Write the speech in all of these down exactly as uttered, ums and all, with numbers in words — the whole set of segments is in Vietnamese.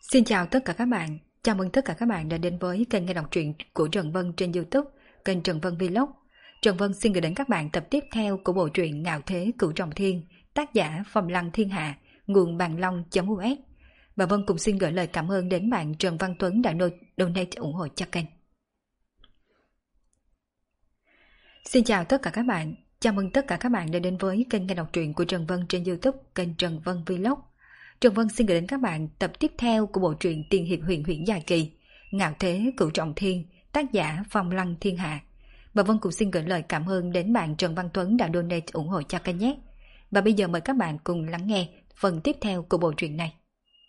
Xin chào tất cả các bạn, chào mừng tất cả các bạn đã đến với kênh nghe đọc truyện của Trần Vân trên YouTube, kênh Trần Vân Vlog. Trần Vân xin gửi đến các bạn tập tiếp theo của bộ truyện Ngạo Thế Cửu Trọng Thiên, tác giả Phong Lăng Thiên Hạ, nguồn bàn long.us. Và Vân cũng xin gửi lời cảm ơn đến bạn Trần Văn Tuấn đã donate ủng hộ cho kênh. Xin chào tất cả các bạn, chào mừng tất cả các bạn đã đến với kênh nghe đọc truyện của Trần Vân trên YouTube, kênh Trần Vân Vlog. Trần Vân xin gửi đến các bạn tập tiếp theo của bộ truyện Tiên hiệp huyền huyễn dài kỳ Ngạo Thế Cửu Trọng Thiên, tác giả Phong Lăng Thiên Hạ. Và Vân cũng xin gửi lời cảm ơn đến bạn Trần Văn Tuấn đã donate ủng hộ cho kênh nhé. Và bây giờ mời các bạn cùng lắng nghe phần tiếp theo của bộ truyện này.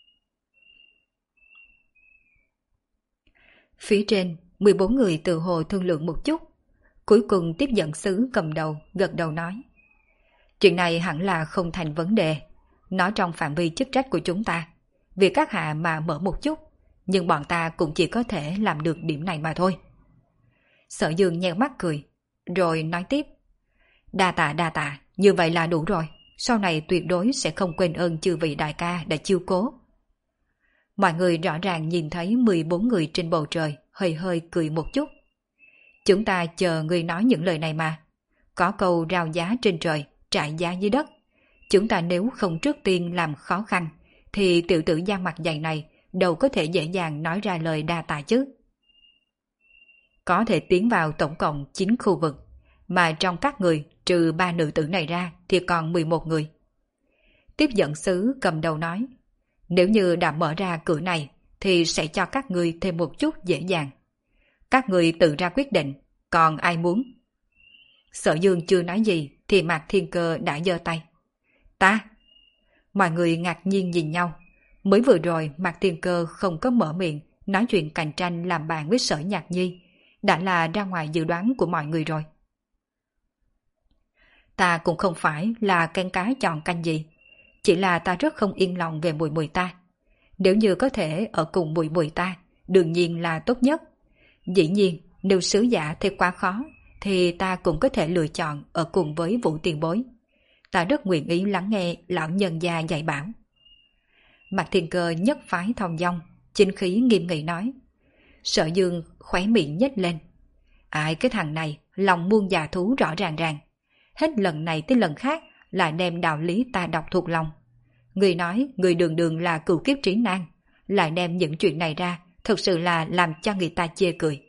Phía trên, mười bốn người tự hồ thương lượng một chút. Cuối cùng tiếp dẫn sứ cầm đầu gật đầu nói: chuyện này hẳn là không thành vấn đề. Nó trong phạm vi chức trách của chúng ta. Vì các hạ mà mở một chút, nhưng bọn ta cũng chỉ có thể làm được điểm này mà thôi. Sở Dương nheo mắt cười, rồi nói tiếp: đa tạ đa tạ, như vậy là đủ rồi. Sau này tuyệt đối sẽ không quên ơn chư vị đại ca đã chiêu cố. Mọi người rõ ràng nhìn thấy mười bốn người trên bầu trời, hơi hơi cười một chút. Chúng ta chờ người nói những lời này mà. Có câu rao giá trên trời, trại giá dưới đất. Chúng ta nếu không trước tiên làm khó khăn, thì tiểu tử da mặt dày này đâu có thể dễ dàng nói ra lời đa tạ chứ. Có thể tiến vào tổng cộng chín khu vực, mà trong các người trừ ba nữ tử này ra thì còn mười một người. Tiếp dẫn sứ cầm đầu nói: nếu như đã mở ra cửa này thì sẽ cho các người thêm một chút dễ dàng. Các người tự ra quyết định, còn ai muốn? Sở Dương chưa nói gì thì Mạc Thiên Cơ đã giơ tay. Ta! Mọi người ngạc nhiên nhìn nhau. Mới vừa rồi Mạc Thiên Cơ không có mở miệng nói chuyện cạnh tranh làm bạn với Sở Nhạc Nhi, đã là ra ngoài dự đoán của mọi người rồi. Ta cũng không phải là canh cá chọn canh gì, chỉ là ta rất không yên lòng về mùi mùi ta. Nếu như có thể ở cùng mùi mùi ta, đương nhiên là tốt nhất. Dĩ nhiên, nếu sứ giả thấy quá khó, thì ta cũng có thể lựa chọn ở cùng với Vũ Tiền Bối. Ta rất nguyện ý lắng nghe lão nhân gia dạy bảo. Mạc Thiên Cơ nhất phái thong dong, chính khí nghiêm nghị nói. Sở Dương khóe miệng nhếch lên. Ai cái thằng này, lòng muôn già thú rõ ràng ràng. Hết lần này tới lần khác lại đem đạo lý ta đọc thuộc lòng. Người nói người đường đường là cửu kiếp trí nan, lại đem những chuyện này ra, thực sự là làm cho người ta chê cười.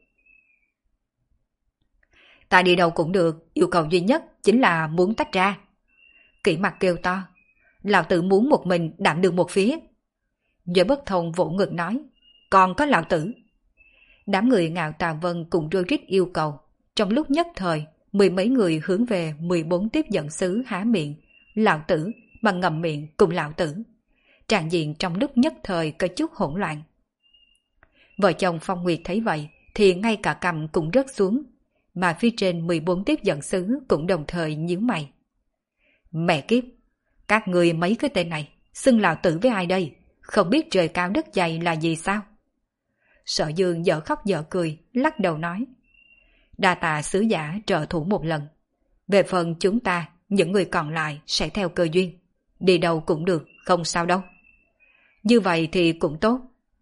Ta đi đâu cũng được, yêu cầu duy nhất chính là muốn tách ra. Kỷ Mặc kêu to, lão tử muốn một mình đảm đương một phía. Giới Bất Thông vỗ ngực nói, còn có lão tử. Đám người Ngạo Tà Vân cùng rối rít yêu cầu. Trong lúc nhất thời, mười mấy người hướng về mười bốn tiếp dẫn sứ há miệng, lão tử, mà ngậm miệng cùng lão tử. Trạng diện trong lúc nhất thời có chút hỗn loạn. Vợ chồng Phong Nguyệt thấy vậy thì ngay cả cằm cũng rớt xuống, mà phía trên mười bốn tiếp dẫn sứ cũng đồng thời nhíu mày. Mẹ kiếp, các người mấy cái tên này xưng lão tử với ai đây? Không biết trời cao đất dày là gì sao? Sở Dương dở khóc dở cười, lắc đầu nói. Đa tạ sứ giả trợ thủ một lần. Về phần chúng ta, những người còn lại sẽ theo cơ duyên. Đi đâu cũng được, không sao đâu. Như vậy thì cũng tốt.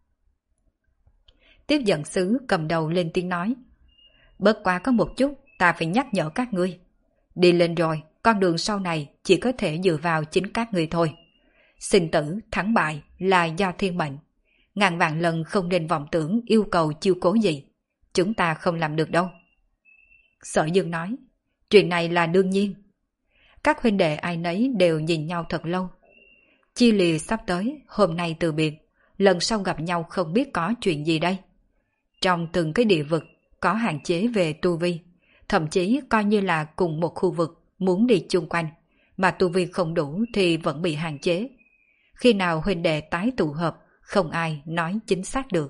Tiếp dẫn sứ cầm đầu lên tiếng nói. Bớt qua có một chút, ta phải nhắc nhở các ngươi. Đi lên rồi, con đường sau này chỉ có thể dựa vào chính các ngươi thôi. Sinh tử, thắng bại là do thiên mệnh. Ngàn vạn lần không nên vọng tưởng yêu cầu chiêu cố gì. Chúng ta không làm được đâu. Sở Dương nói, chuyện này là đương nhiên. Các huynh đệ ai nấy đều nhìn nhau thật lâu. Chia lìa sắp tới, hôm nay từ biệt, lần sau gặp nhau không biết có chuyện gì đây. Trong từng cái địa vực có hạn chế về tu vi, thậm chí coi như là cùng một khu vực muốn đi chung quanh, mà tu vi không đủ thì vẫn bị hạn chế. Khi nào huynh đệ tái tụ hợp, không ai nói chính xác được.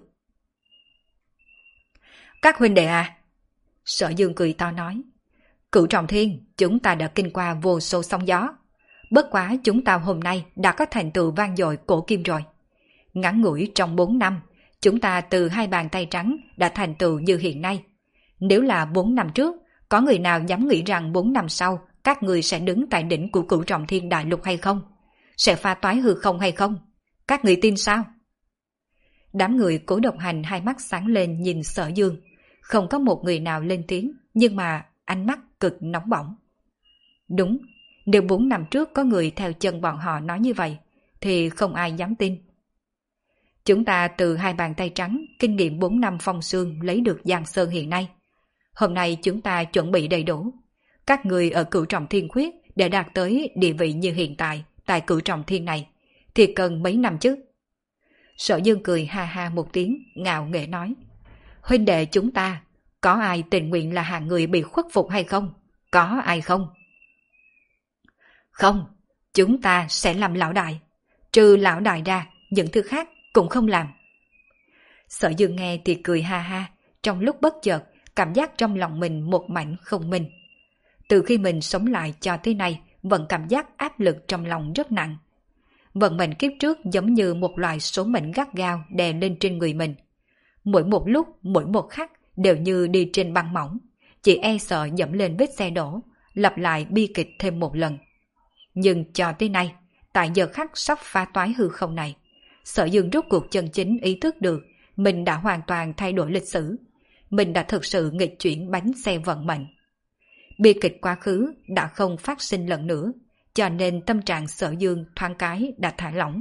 Các huynh đệ à, Sở Dương cười to nói, Cửu Trọng Thiên, chúng ta đã kinh qua vô số sóng gió. Bất quá chúng ta hôm nay đã có thành tựu vang dội cổ kim rồi. Ngắn ngủi trong bốn năm, chúng ta từ hai bàn tay trắng đã thành tựu như hiện nay. Nếu là bốn năm trước, có người nào dám nghĩ rằng bốn năm sau các người sẽ đứng tại đỉnh của Cửu Trọng Thiên đại lục hay không? Sẽ pha toái hư không hay không? Các người tin sao? Đám người Cố Độc Hành hai mắt sáng lên nhìn Sở Dương. Không có một người nào lên tiếng, nhưng mà ánh mắt cực nóng bỏng. Đúng, nếu bốn năm trước có người theo chân bọn họ nói như vậy, thì không ai dám tin. Chúng ta từ hai bàn tay trắng, kinh nghiệm bốn năm phong sương lấy được Giang Sơn hiện nay. Hôm nay chúng ta chuẩn bị đầy đủ. Các người ở Cửu Trọng Thiên Khuyết để đạt tới địa vị như hiện tại tại Cửu Trọng Thiên này, thì cần mấy năm chứ? Sở Dương cười ha ha một tiếng, ngạo nghễ nói. Huynh đệ chúng ta, có ai tình nguyện là hạng người bị khuất phục hay không? Có ai không? Không, chúng ta sẽ làm lão đại. Trừ lão đại ra, những thứ khác cũng không làm. Sở Dương nghe thì cười ha ha, trong lúc bất chợt, cảm giác trong lòng mình một mảnh không minh. Từ khi mình sống lại cho tới nay, vẫn cảm giác áp lực trong lòng rất nặng. Vận mệnh kiếp trước giống như một loại số mệnh gắt gao đè lên trên người mình. Mỗi một lúc, mỗi một khắc đều như đi trên băng mỏng, chỉ e sợ dẫm lên vết xe đổ, lặp lại bi kịch thêm một lần. Nhưng cho tới nay, tại giờ khắc sắp phá toái hư không này, Sở Dương rốt cuộc chân chính ý thức được mình đã hoàn toàn thay đổi lịch sử. Mình đã thực sự nghịch chuyển bánh xe vận mệnh. Bi kịch quá khứ đã không phát sinh lần nữa, cho nên tâm trạng Sở Dương thoáng cái đã thả lỏng.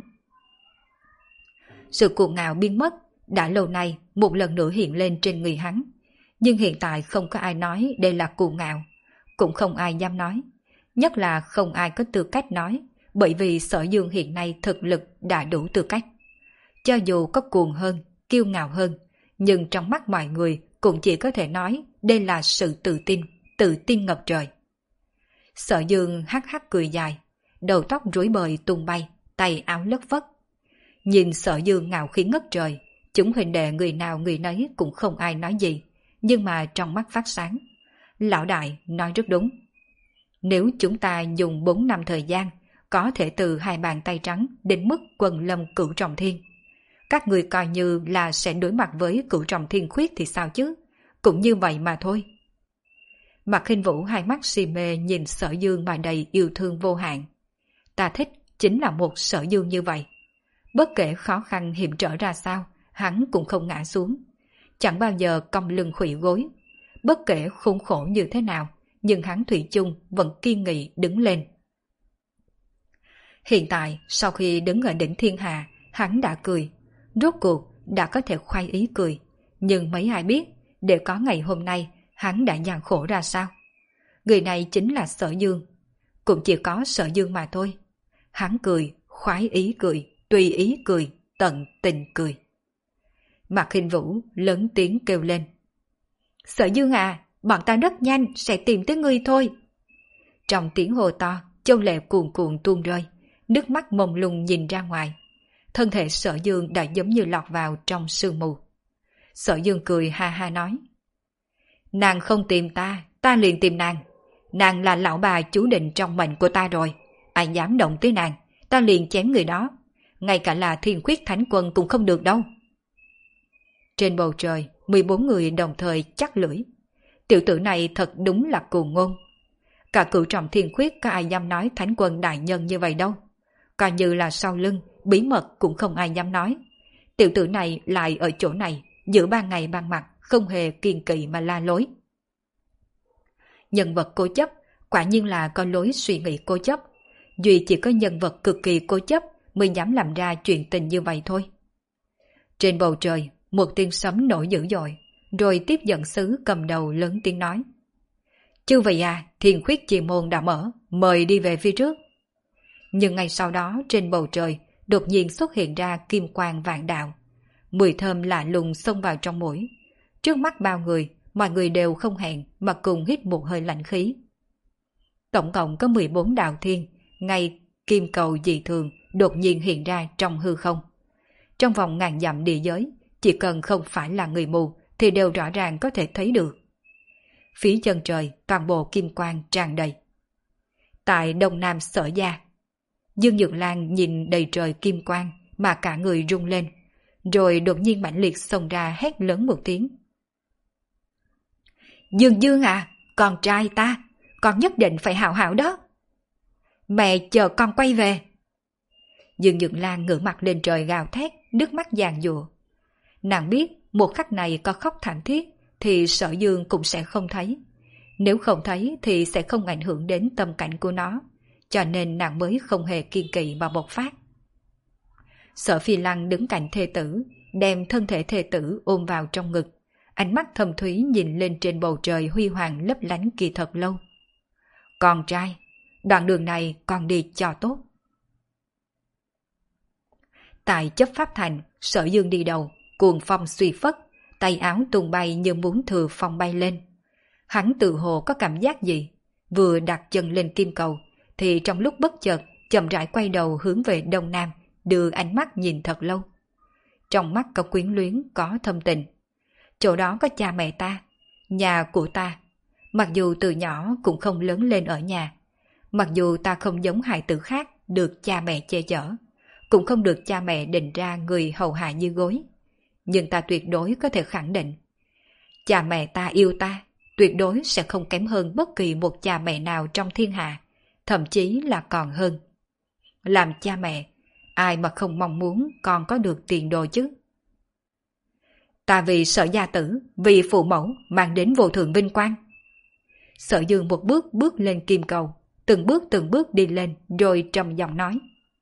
Sự cuồng ngạo biến mất, đã lâu nay một lần nữa hiện lên trên người hắn. Nhưng hiện tại không có ai nói đây là cuồng ngạo, cũng không ai dám nói. Nhất là không ai có tư cách nói, bởi vì Sở Dương hiện nay thực lực đã đủ tư cách. Cho dù có cuồng hơn, kiêu ngạo hơn, nhưng trong mắt mọi người cũng chỉ có thể nói đây là sự tự tin, tự tin ngập trời. Sở Dương hắc hắc cười dài, đầu tóc rối bời tung bay, tay áo lất phất. Nhìn Sở Dương ngạo khí ngất trời, chúng huynh đệ người nào người nấy cũng không ai nói gì, nhưng mà trong mắt phát sáng. Lão đại nói rất đúng. Nếu chúng ta dùng bốn năm thời gian, có thể từ hai bàn tay trắng đến mức quần lâm Cửu Trọng Thiên. Các người coi như là sẽ đối mặt với Cửu Trọng Thiên Khuyết thì sao chứ? Cũng như vậy mà thôi. Mạc Khinh Vũ hai mắt si mê nhìn Sở Dương mà đầy yêu thương vô hạn. Ta thích chính là một Sở Dương như vậy. Bất kể khó khăn hiểm trở ra sao, hắn cũng không ngã xuống. Chẳng bao giờ cong lưng khuỵu gối. Bất kể khốn khổ như thế nào, nhưng hắn thủy chung vẫn kiên nghị đứng lên. Hiện tại, sau khi đứng ở đỉnh thiên hà, hắn đã cười. Rốt cuộc đã có thể khoái ý cười. Nhưng mấy ai biết, để có ngày hôm nay, hắn đã gian khổ ra sao? Người này chính là Sở Dương. Cũng chỉ có Sở Dương mà thôi. Hắn cười, khoái ý cười, tùy ý cười, tận tình cười. Mạc Khinh Vũ lớn tiếng kêu lên. Sở Dương à, bọn ta rất nhanh sẽ tìm tới ngươi thôi. Trong tiếng hồ to, châu lệ cuồn cuộn tuôn rơi, nước mắt mông lung nhìn ra ngoài. Thân thể Sở Dương đã giống như lọt vào trong sương mù. Sở Dương cười ha ha nói. Nàng không tìm ta, ta liền tìm nàng. Nàng là lão bà chú định trong mệnh của ta rồi. Ai dám động tới nàng, ta liền chém người đó. Ngay cả là Thiên Khuyết Thánh Quân cũng không được đâu. Trên bầu trời, mười bốn người đồng thời chắc lưỡi. Tiểu tử này thật đúng là cuồng ngôn. Cả Cửu Trọng Thiên Khuyết có ai dám nói Thánh Quân đại nhân như vậy đâu. Coi như là sau lưng, bí mật cũng không ai dám nói. Tiểu tử này lại ở chỗ này, giữa ban ngày ban mặt, không hề kiêng kỵ mà la lối. Nhân vật cố chấp, quả nhiên là có lối suy nghĩ cố chấp. Duy chỉ có nhân vật cực kỳ cố chấp mới dám làm ra chuyện tình như vậy thôi. Trên bầu trời, một tiếng sấm nổi dữ dội, rồi tiếp dẫn sứ cầm đầu lớn tiếng nói. Chư vị à, Thiên Khuyết Chi Môn đã mở, mời đi về phía trước. Nhưng ngay sau đó trên bầu trời đột nhiên xuất hiện ra kim quang vạn đạo. Mùi thơm lạ lùng xông vào trong mũi. Trước mắt bao người, mọi người đều không hẹn mà cùng hít một hơi lạnh khí. Tổng cộng có mười bốn đạo thiên, ngay kim cầu dị thường đột nhiên hiện ra trong hư không. Trong vòng ngàn dặm địa giới, chỉ cần không phải là người mù thì đều rõ ràng có thể thấy được. Phía chân trời toàn bộ kim quang tràn đầy. Tại đông nam Sở Gia, Dương Nhược Lan nhìn đầy trời kim quang mà cả người rung lên, rồi đột nhiên mãnh liệt xông ra hét lớn một tiếng. Dương Dương à, con trai ta, con nhất định phải hảo hảo đó. Mẹ chờ con quay về. Dương Nhược Lan ngửa mặt lên trời gào thét, nước mắt giàn giụa. Nàng biết một khắc này có khóc thảm thiết thì Sở Dương cũng sẽ không thấy. Nếu không thấy thì sẽ không ảnh hưởng đến tâm cảnh của nó, cho nên nàng mới không hề kiên kỵ mà bộc phát. Sở Phi Lăng đứng cạnh thê tử, đem thân thể thê tử ôm vào trong ngực, ánh mắt thâm thúy nhìn lên trên bầu trời huy hoàng lấp lánh kia thật lâu. Con trai, đoạn đường này con đi cho tốt. Tại chấp pháp thành, Sở Dương đi đầu, cuồng phong suy phất, tay áo tung bay như muốn thừa phong bay lên. Hắn tự hồ có cảm giác gì, vừa đặt chân lên kim cầu, thì trong lúc bất chợt chậm rãi quay đầu hướng về đông nam, đưa ánh mắt nhìn thật lâu. Trong mắt có quyến luyến, có thâm tình. Chỗ đó có cha mẹ ta, nhà của ta. Mặc dù từ nhỏ cũng không lớn lên ở nhà, mặc dù ta không giống hài tử khác được cha mẹ che chở, cũng không được cha mẹ định ra người hầu hạ như gối, nhưng ta tuyệt đối có thể khẳng định, cha mẹ ta yêu ta, tuyệt đối sẽ không kém hơn bất kỳ một cha mẹ nào trong thiên hạ, thậm chí là còn hơn. Làm cha mẹ, ai mà không mong muốn con có được tiền đồ chứ? Ta vì Sở gia tử, vì phụ mẫu mang đến vô thượng vinh quang. Sở Dương một bước bước lên kim cầu, từng bước từng bước đi lên rồi trầm giọng nói.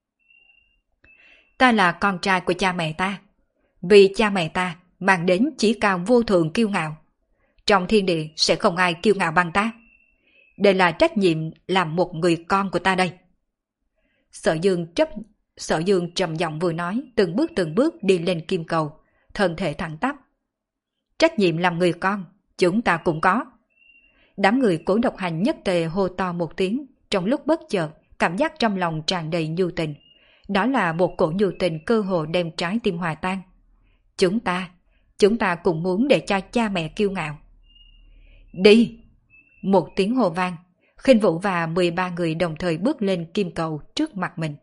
Ta là con trai của cha mẹ ta, vì cha mẹ ta mang đến chỉ cao vô thượng kiêu ngạo. Trong thiên địa sẽ không ai kiêu ngạo bằng ta. Đây là trách nhiệm làm một người con của ta đây. Sở Dương chấp Sở Dương trầm giọng vừa nói, từng bước từng bước đi lên kim cầu, thân thể thẳng tắp. Trách nhiệm làm người con, chúng ta cũng có. Đám người Cố Độc Hành nhất tề hô to một tiếng, trong lúc bất chợt, cảm giác trong lòng tràn đầy nhu tình. Đó là một cổ nhu tình cơ hồ đem trái tim hòa tan. Chúng ta, chúng ta cũng muốn để cho cha mẹ kiêu ngạo. Đi! Một tiếng hô vang, Khinh Vũ và mười ba người đồng thời bước lên kim cầu trước mặt mình.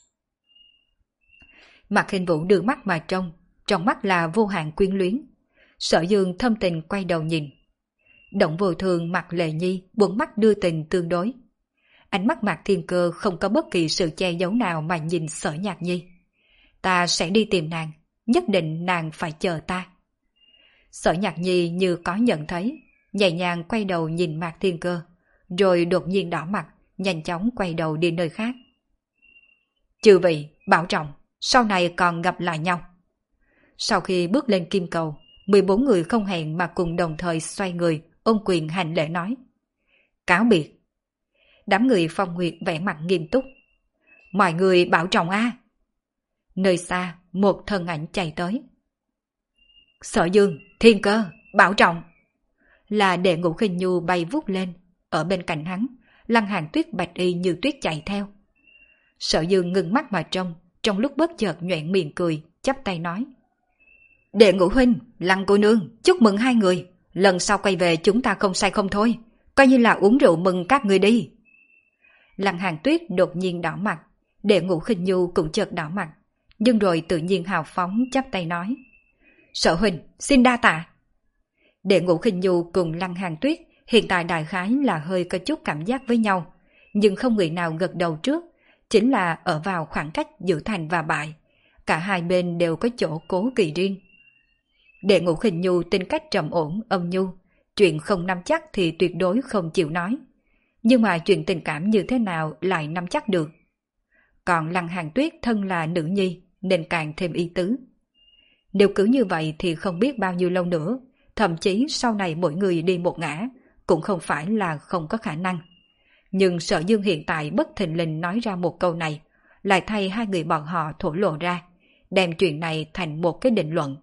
Mạc Khinh Vũ đưa mắt mà trông, trong mắt là vô hạn quyến luyến. Sở Dương thâm tình quay đầu nhìn. Động Vô Thường Mạc Lệ Nhi buồn mắt đưa tình tương đối. Ánh mắt Mạc Thiên Cơ không có bất kỳ sự che giấu nào mà nhìn Sở Nhạc Nhi. Ta sẽ đi tìm nàng, nhất định nàng phải chờ ta. Sở Nhạc Nhi như có nhận thấy, nhẹ nhàng quay đầu nhìn Mạc Thiên Cơ, rồi đột nhiên đỏ mặt, nhanh chóng quay đầu đi nơi khác. Chư vị, bảo trọng, sau này còn gặp lại nhau. Sau khi bước lên kim cầu, mười bốn người không hẹn mà cùng đồng thời xoay người, ôm quyền hành lễ nói. Cáo biệt. Đám người Phong Nguyệt vẻ mặt nghiêm túc. Mọi người bảo trọng a. Nơi xa, một thân ảnh chạy tới. Sở Dương, Thiên Cơ, bảo trọng. Là Đệ Ngũ Khinh Nhu bay vút lên, ở bên cạnh hắn, Lăng Hàn Tuyết bạch y như tuyết chạy theo. Sở Dương ngừng mắt mà trông, trong lúc bất chợt nhoẻn miệng cười, chắp tay nói. Đệ Ngũ huynh, Lăng cô nương, chúc mừng hai người, lần sau quay về chúng ta không sai không thôi, coi như là uống rượu mừng các người đi. Lăng Hàn Tuyết đột nhiên đỏ mặt, Đệ Ngũ Khinh Nhu cũng chợt đỏ mặt, nhưng rồi tự nhiên hào phóng chắp tay nói. Sở huynh, xin đa tạ. Đệ Ngũ Khinh Nhu cùng Lăng Hàn Tuyết hiện tại đại khái là hơi có chút cảm giác với nhau, nhưng không người nào gật đầu trước, chính là ở vào khoảng cách giữa thành và bại. Cả hai bên đều có chỗ cố kỵ riêng. Đệ Ngũ Khinh Nhu tính cách trầm ổn, âm nhu, chuyện không nắm chắc thì tuyệt đối không chịu nói. Nhưng mà chuyện tình cảm như thế nào lại nắm chắc được. Còn Lăng Hàn Tuyết thân là nữ nhi nên càng thêm ý tứ. Nếu cứ như vậy thì không biết bao nhiêu lâu nữa, thậm chí sau này mỗi người đi một ngã, cũng không phải là không có khả năng. Nhưng Sở Dương hiện tại bất thình lình nói ra một câu này, lại thay hai người bọn họ thổ lộ ra, đem chuyện này thành một cái định luận.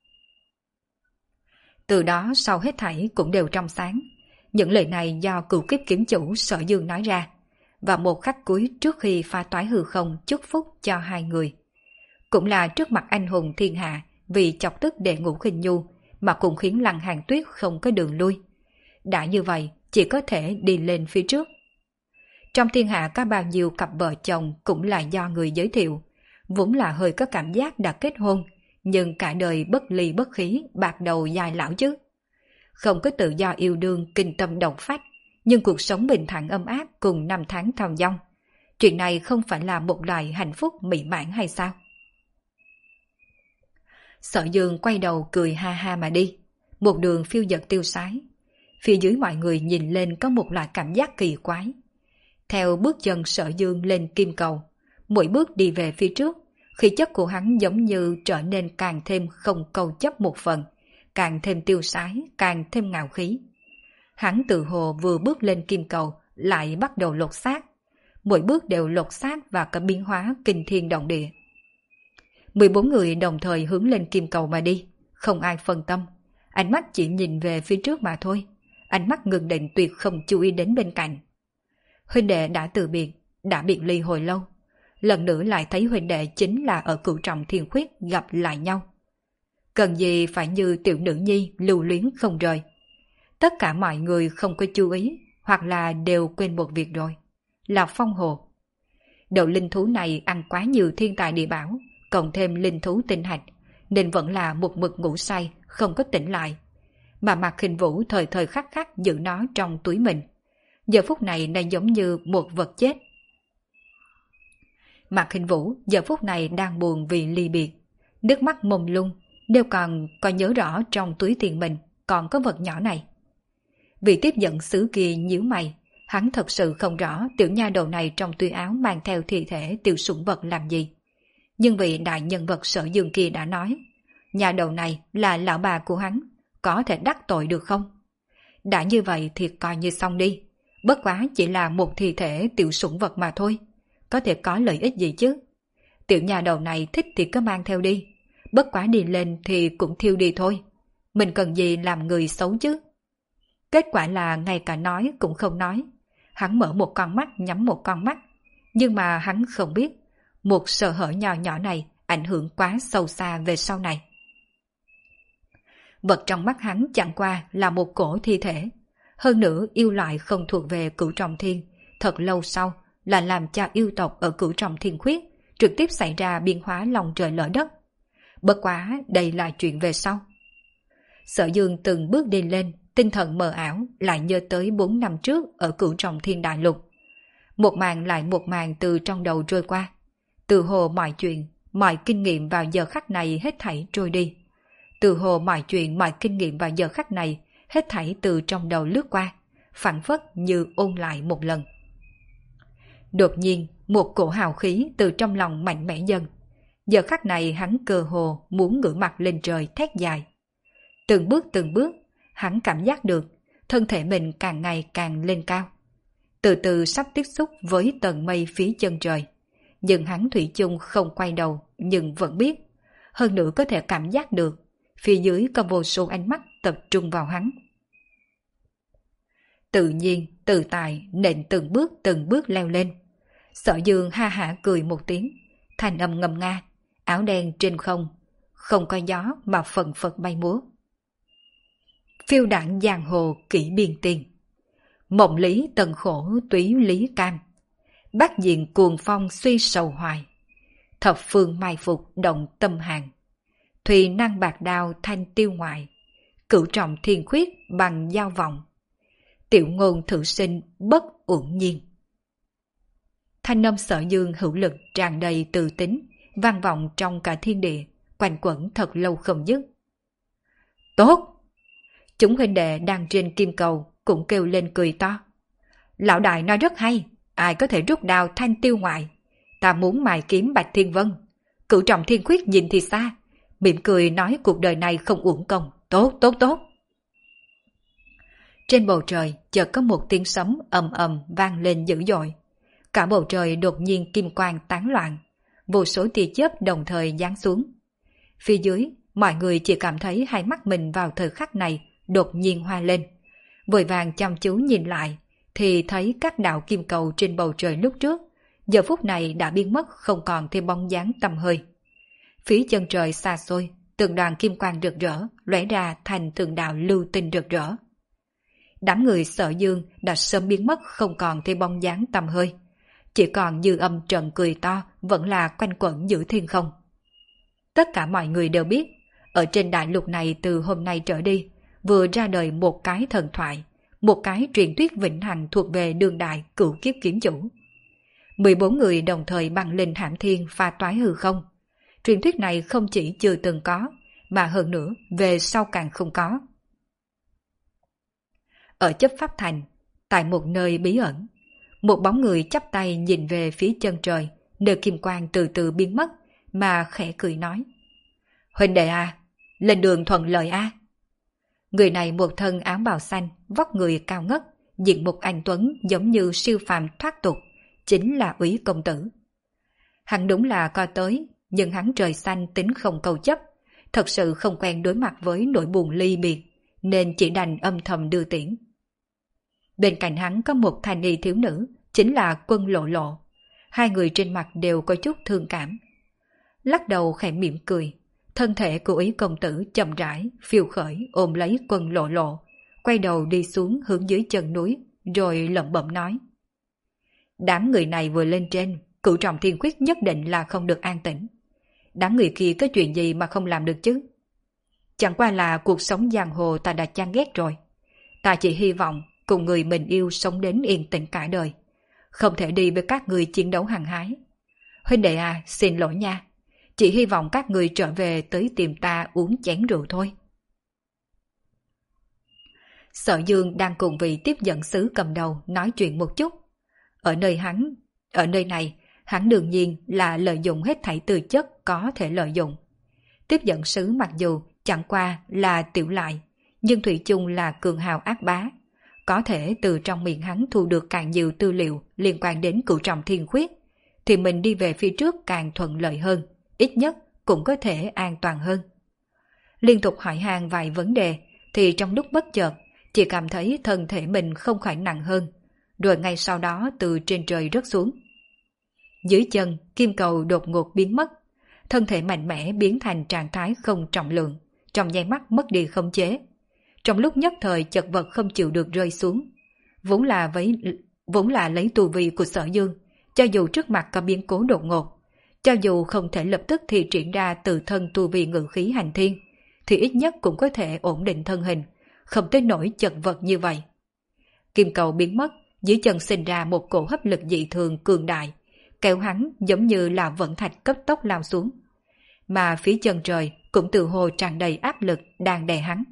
Từ đó sau hết thảy cũng đều trong sáng. Những lời này do cựu kiếp kiếm chủ Sở Dương nói ra, và một khắc cuối trước khi pha toái hư không chúc phúc cho hai người. Cũng là trước mặt anh hùng thiên hạ vì chọc tức Đệ Ngũ Khinh Nhu mà cũng khiến Lăng Hàn Tuyết không có đường lui. Đã như vậy, chỉ có thể đi lên phía trước. Trong thiên hạ có bao nhiêu cặp vợ chồng cũng là do người giới thiệu, vốn là hơi có cảm giác đã kết hôn, nhưng cả đời bất ly bất khí, bạc đầu dài lão chứ. Không có tự do yêu đương kinh tâm động phách, nhưng cuộc sống bình thản ấm áp cùng năm tháng thong dong. Chuyện này không phải là một loại hạnh phúc mỹ mãn hay sao? Sở Dương quay đầu cười ha ha mà đi, một đường phiêu dật tiêu sái. Phía dưới mọi người nhìn lên có một loại cảm giác kỳ quái. Theo bước chân Sở Dương lên kim cầu, mỗi bước đi về phía trước, khí chất của hắn giống như trở nên càng thêm không câu chấp một phần, càng thêm tiêu sái, càng thêm ngạo khí. Hắn tự hồ vừa bước lên kim cầu lại bắt đầu lột xác. Mỗi bước đều lột xác và có biến hóa kinh thiên động địa. mười bốn người đồng thời hướng lên kim cầu mà đi, không ai phân tâm. Ánh mắt chỉ nhìn về phía trước mà thôi. Ánh mắt ngừng định tuyệt không chú ý đến bên cạnh. Huynh đệ đã từ biệt, đã biệt ly hồi lâu. Lần nữa lại thấy huynh đệ chính là ở Cửu Trọng Thiên Khuyết gặp lại nhau. Cần gì phải như tiểu nữ nhi lưu luyến không rời. Tất cả mọi người không có chú ý, hoặc là đều quên một việc rồi. Là phong hồ. Đầu linh thú này ăn quá nhiều thiên tài địa bảo, cộng thêm linh thú tinh hạch, nên vẫn là một mực ngủ say, không có tỉnh lại. Mà Mạc Khinh Vũ thời thời khắc khắc giữ nó trong túi mình. Giờ phút này đang giống như một vật chết. Mạc Khinh Vũ giờ phút này đang buồn vì ly biệt, nước mắt mông lung, nếu còn có nhớ rõ trong túi tiền mình còn có vật nhỏ này. Vị tiếp dẫn sứ kia nhíu mày, hắn thật sự không rõ tiểu nha đầu này trong túi áo mang theo thi thể tiểu sủng vật làm gì. Nhưng vị đại nhân vật Sở Dương kia đã nói, nhà đầu này là lão bà của hắn, có thể đắc tội được không? Đã như vậy thì coi như xong đi, bất quá chỉ là một thi thể tiểu sủng vật mà thôi, có thể có lợi ích gì chứ? Tiểu nhà đầu này thích thì cứ mang theo đi, bất quá đi lên thì cũng thiêu đi thôi, mình cần gì làm người xấu chứ? Kết quả là ngay cả nói cũng không nói, hắn mở một con mắt nhắm một con mắt, nhưng mà hắn không biết, một sơ hở nhỏ nhỏ này ảnh hưởng quá sâu xa về sau này. Vật trong mắt hắn chẳng qua là một cổ thi thể, hơn nữa yêu loại không thuộc về Cửu Trọng Thiên, thật lâu sau là làm cho yêu tộc ở Cửu Trọng Thiên Khuyết trực tiếp xảy ra biến hóa lòng trời lở đất. Bất quá đây là chuyện về sau. Sở Dương từng bước đi lên, tinh thần mờ ảo lại nhớ tới bốn năm trước ở Cửu Trọng Thiên Đại Lục. Một màn lại một màn từ trong đầu trôi qua. Từ hồ mọi chuyện, mọi kinh nghiệm vào giờ khắc này hết thảy trôi đi. Từ hồ mọi chuyện, mọi kinh nghiệm vào giờ khắc này hết thảy từ trong đầu lướt qua, phảng phất như ôn lại một lần. Đột nhiên, một cổ hào khí từ trong lòng mạnh mẽ dần. Giờ khắc này hắn cơ hồ muốn ngửa mặt lên trời thét dài. Từng bước từng bước, hắn cảm giác được thân thể mình càng ngày càng lên cao. Từ từ sắp tiếp xúc với tầng mây phía chân trời. Nhưng hắn thủy chung không quay đầu, nhưng vẫn biết. Hơn nữa có thể cảm giác được, phía dưới có vô số ánh mắt tập trung vào hắn. Tự nhiên, tự tại, nện từng bước từng bước leo lên. Sở Dương ha hả cười một tiếng, thanh âm ngâm nga, áo đen trên không, không có gió mà phần phật bay múa. Phiêu đảng giang hồ kỷ biên tiền, mộng lý tần khổ túy lý cam, bát diện cuồng phong suy sầu hoài, thập phương mai phục động tâm hàng, thùy năng bạc đao thanh tiêu ngoại, Cửu Trọng Thiên Khuyết bằng giao vọng, tiểu ngôn thử sinh bất uổng nhiên. Thanh âm Sở Dương hữu lực tràn đầy tự tính, vang vọng trong cả thiên địa, quanh quẩn thật lâu không dứt. Tốt! Chúng huynh đệ đang trên kim cầu cũng kêu lên cười to. Lão đại nói rất hay, ai có thể rút đao thanh tiêu ngoại, ta muốn mài kiếm Bạch Thiên Vân. Cửu Trọng Thiên Khuyết nhìn thì xa, mỉm cười nói cuộc đời này không uổng công, tốt tốt tốt. Trên bầu trời chợt có một tiếng sấm ầm ầm vang lên dữ dội. Cả bầu trời đột nhiên kim quang tán loạn, vô số tia chớp đồng thời giáng xuống. Phía dưới, mọi người chỉ cảm thấy hai mắt mình vào thời khắc này đột nhiên hoa lên. Vội vàng chăm chú nhìn lại, thì thấy các đạo kim cầu trên bầu trời lúc trước, giờ phút này đã biến mất không còn thêm bóng dáng tăm hơi. Phía chân trời xa xôi, từng đoàn kim quang rực rỡ, lóe ra thành từng đạo lưu tinh rực rỡ. Đám người Sở Dương đã sớm biến mất không còn thêm bóng dáng tăm hơi. Chỉ còn dư âm trận cười to vẫn là quanh quẩn giữa thiên không. Tất cả mọi người đều biết, ở trên đại lục này từ hôm nay trở đi, vừa ra đời một cái thần thoại, một cái truyền thuyết vĩnh hằng thuộc về đương đại cửu kiếp kiếm chủ. mười bốn người đồng thời băng lên hãm thiên pha toái hư không. Truyền thuyết này không chỉ chưa từng có, mà hơn nữa về sau càng không có. Ở chấp pháp thành, tại một nơi bí ẩn, một bóng người chắp tay nhìn về phía chân trời, nơi kim quang từ từ biến mất, mà khẽ cười nói. Huynh đệ à, lên đường thuận lợi a. Người này một thân áo bào xanh, vóc người cao ngất, diện mục anh tuấn giống như siêu phàm thoát tục, chính là Úy công tử. Hắn đúng là coi tới, nhưng hắn trời xanh tính không câu chấp, thật sự không quen đối mặt với nỗi buồn ly biệt, nên chỉ đành âm thầm đưa tiễn. Bên cạnh hắn có một thanh y thiếu nữ, chính là Quân Lộ Lộ. Hai người trên mặt đều có chút thương cảm. Lắc đầu khẽ mỉm cười, thân thể của Úy công tử chậm rãi, phiêu khởi ôm lấy Quân Lộ Lộ, quay đầu đi xuống hướng dưới chân núi, rồi lẩm bẩm nói. Đám người này vừa lên trên, cửu trọng thiên quyết nhất định là không được an tĩnh. Đám người kia có chuyện gì mà không làm được chứ? Chẳng qua là cuộc sống giang hồ ta đã chán ghét rồi. Ta chỉ hy vọng cùng người mình yêu sống đến yên tĩnh cả đời. Không thể đi với các người chiến đấu hăng hái. Huynh đệ à, xin lỗi nha. Chỉ hy vọng các người trở về tới tìm ta uống chén rượu thôi. Sở Dương đang cùng vị tiếp dẫn sứ cầm đầu nói chuyện một chút. Ở nơi hắn, ở nơi này, hắn đương nhiên là lợi dụng hết thảy tư chất có thể lợi dụng. Tiếp dẫn sứ mặc dù chẳng qua là tiểu lại, nhưng thủy chung là cường hào ác bá. Có thể từ trong miệng hắn thu được càng nhiều tư liệu liên quan đến cửu trọng thiên khuyết, thì mình đi về phía trước càng thuận lợi hơn, ít nhất cũng có thể an toàn hơn. Liên tục hỏi han vài vấn đề, thì trong lúc bất chợt, chỉ cảm thấy thân thể mình không khỏi nặng hơn, rồi ngay sau đó từ trên trời rớt xuống. Dưới chân, kim cầu đột ngột biến mất, thân thể mạnh mẽ biến thành trạng thái không trọng lượng, trong nháy mắt mất đi khống chế. Trong lúc nhất thời chật vật không chịu được rơi xuống, vốn là với vốn là lấy tu vi của Sở Dương, cho dù trước mặt có biến cố đột ngột, cho dù không thể lập tức thì triển ra từ thân tu vi ngự khí hành thiên, thì ít nhất cũng có thể ổn định thân hình, không tới nỗi chật vật như vậy. Kim cầu biến mất, dưới chân sinh ra một cổ hấp lực dị thường cường đại, kéo hắn giống như là vận thạch cấp tốc lao xuống. Mà phía chân trời cũng từ hồ tràn đầy áp lực đang đè hắn.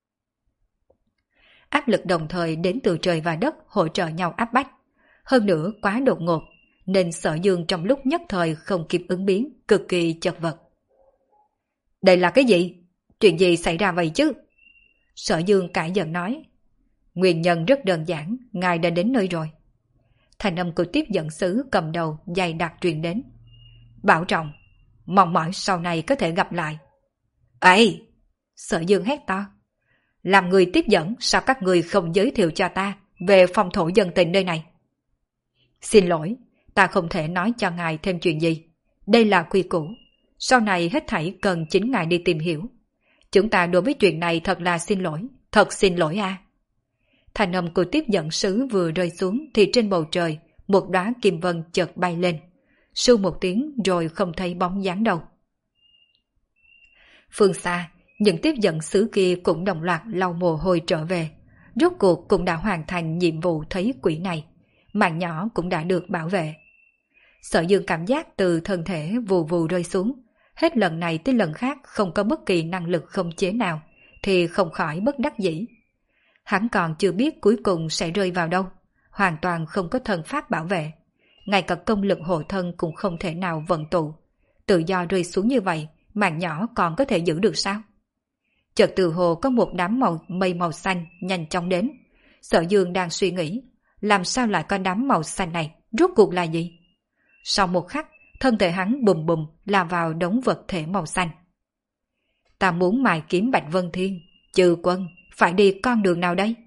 Áp lực đồng thời đến từ trời và đất hỗ trợ nhau áp bách. Hơn nữa quá đột ngột, nên Sở Dương trong lúc nhất thời không kịp ứng biến, cực kỳ chật vật. Đây là cái gì? Chuyện gì xảy ra vậy chứ? Sở Dương cãi giận nói. Nguyên nhân rất đơn giản, ngài đã đến nơi rồi. Thành âm của tiếp dẫn sứ cầm đầu dày đặc truyền đến. Bảo trọng, mong mỏi sau này có thể gặp lại. Ê! Sở Dương hét to. Làm người tiếp dẫn, sao các người không giới thiệu cho ta về phong thổ dân tình nơi này? Xin lỗi, ta không thể nói cho ngài thêm chuyện gì. Đây là quy củ. Sau này hết thảy cần chính ngài đi tìm hiểu. Chúng ta đối với chuyện này thật là xin lỗi, thật xin lỗi a. À. Thành âm của tiếp dẫn sứ vừa rơi xuống thì trên bầu trời một đóa kim vân chợt bay lên. Su một tiếng rồi không thấy bóng dáng đâu. Phương xa, những tiếp dẫn sứ kia cũng đồng loạt lau mồ hôi trở về. Rốt cuộc cũng đã hoàn thành nhiệm vụ thấy quỷ này. Mạng nhỏ cũng đã được bảo vệ. Sở Dương cảm giác từ thân thể vù vù rơi xuống. Hết lần này tới lần khác không có bất kỳ năng lực không chế nào, thì không khỏi bất đắc dĩ. Hắn còn chưa biết cuối cùng sẽ rơi vào đâu. Hoàn toàn không có thần pháp bảo vệ. Ngay cả công lực hộ thân cũng không thể nào vận tụ. Tự do rơi xuống như vậy, mạng nhỏ còn có thể giữ được sao? Chợt từ hồ có một đám màu mây màu xanh nhanh chóng đến. Sở Dương đang suy nghĩ, làm sao lại có đám màu xanh này, rốt cuộc là gì? Sau một khắc, thân thể hắn bùm bùm lao vào đống vật thể màu xanh. Ta muốn mài kiếm Bạch Vân Thiên, Chư Quân, phải đi con đường nào đây?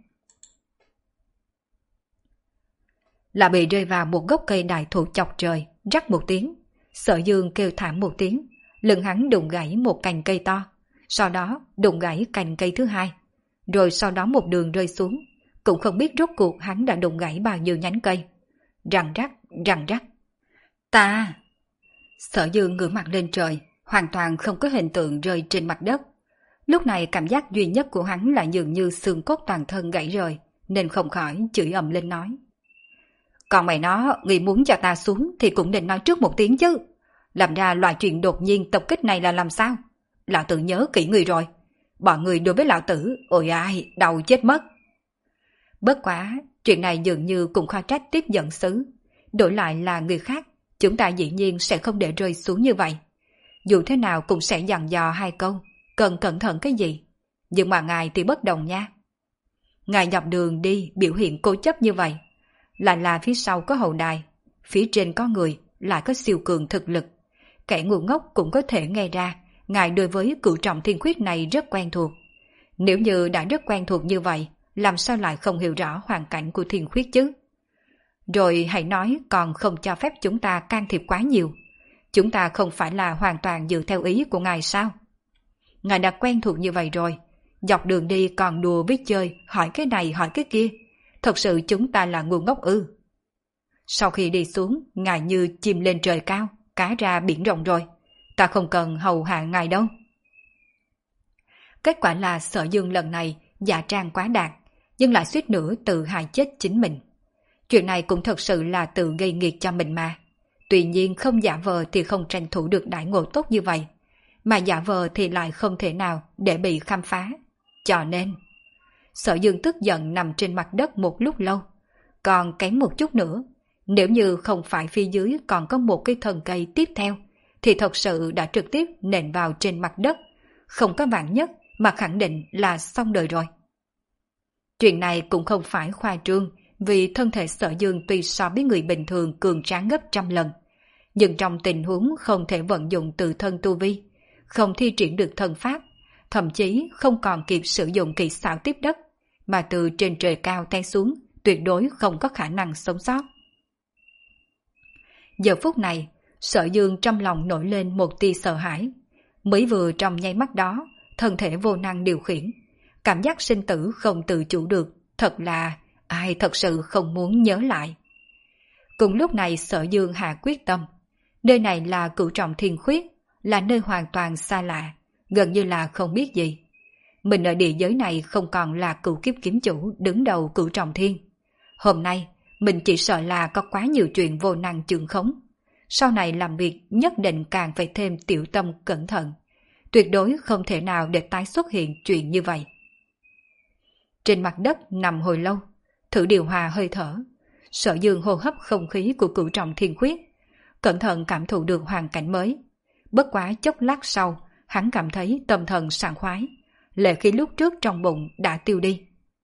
Là bị rơi vào một gốc cây đại thụ chọc trời, rắc một tiếng. Sở Dương kêu thảm một tiếng, lưng hắn đụng gãy một cành cây to, sau đó đụng gãy cành cây thứ hai, rồi sau đó một đường rơi xuống, cũng không biết rốt cuộc hắn đã đụng gãy bao nhiêu nhánh cây. Răng rắc, răng rắc. Ta! Sở Dương ngửa mặt lên trời, hoàn toàn không có hình tượng rơi trên mặt đất. Lúc này cảm giác duy nhất của hắn là dường như xương cốt toàn thân gãy rời, nên không khỏi chửi ầm lên nói. Còn mày nó, người muốn cho ta xuống thì cũng nên nói trước một tiếng chứ. Làm ra loại chuyện đột nhiên tập kích này là làm sao? lão tử nhớ kỹ người rồi. Bọn người đối với lão tử, ôi ai, đau chết mất. Bất quá, chuyện này dường như cũng khó trách tiếp dẫn sứ. Đổi lại là người khác, chúng ta dĩ nhiên sẽ không để rơi xuống như vậy. Dù thế nào cũng sẽ dặn dò hai câu, cần cẩn thận cái gì. Nhưng mà ngài thì bất đồng nha. Ngài dọc đường đi biểu hiện cố chấp như vậy, lại là phía sau có hậu đài, phía trên có người, lại có siêu cường thực lực. Kẻ ngu ngốc cũng có thể nghe ra, ngài đối với cửu trọng thiên khuyết này rất quen thuộc. Nếu như đã rất quen thuộc như vậy, làm sao lại không hiểu rõ hoàn cảnh của thiên khuyết chứ? Rồi hãy nói còn không cho phép chúng ta can thiệp quá nhiều. Chúng ta không phải là hoàn toàn dựa theo ý của ngài sao? Ngài đã quen thuộc như vậy rồi, dọc đường đi còn đùa với chơi, hỏi cái này hỏi cái kia. Thật sự chúng ta là ngu ngốc ư? Sau khi đi xuống, ngài như chim lên trời cao, cá ra biển rộng rồi. Ta không cần hầu hạ ngài đâu. Kết quả là Sở Dương lần này giả trang quá đạt, nhưng lại suýt nữa tự hại chết chính mình. Chuyện này cũng thật sự là tự gây nghiệt cho mình mà. Tuy nhiên không giả vờ thì không tranh thủ được đãi ngộ tốt như vậy, mà giả vờ thì lại không thể nào để bị khám phá. Cho nên, Sở Dương tức giận nằm trên mặt đất một lúc lâu. Còn kém một chút nữa, nếu như không phải phía dưới còn có một cái thân cây tiếp theo, thì thật sự đã trực tiếp nện vào trên mặt đất. Không có vạn nhất mà khẳng định là xong đời rồi. Chuyện này cũng không phải khoa trương, vì thân thể Sở Dương tuy so với người bình thường cường tráng gấp trăm lần, nhưng trong tình huống không thể vận dụng tự thân tu vi, không thi triển được thân pháp, thậm chí không còn kịp sử dụng kỹ xảo tiếp đất, mà từ trên trời cao té xuống, tuyệt đối không có khả năng sống sót. Giờ phút này, Sở Dương trong lòng nổi lên một tia sợ hãi. Mới vừa trong nháy mắt đó, thân thể vô năng điều khiển, cảm giác sinh tử không tự chủ được, thật là ai thật sự không muốn nhớ lại. Cùng lúc này Sở Dương hạ quyết tâm, nơi này là cửu trọng thiên khuyết, là nơi hoàn toàn xa lạ, gần như là không biết gì. Mình ở địa giới này không còn là cửu kiếp kiếm chủ đứng đầu cửu trọng thiên. Hôm nay, mình chỉ sợ là có quá nhiều chuyện vô năng chưởng khống. Sau này làm việc nhất định càng phải thêm tiểu tâm cẩn thận. Tuyệt đối không thể nào để tái xuất hiện chuyện như vậy. Trên mặt đất nằm hồi lâu, thử điều hòa hơi thở. Sở Dương hô hấp không khí của cửu trọng thiên khuyết, cẩn thận cảm thụ được hoàn cảnh mới. Bất quá chốc lát sau, hắn cảm thấy tâm thần sảng khoái, lệ khí lúc trước trong bụng đã tiêu đi.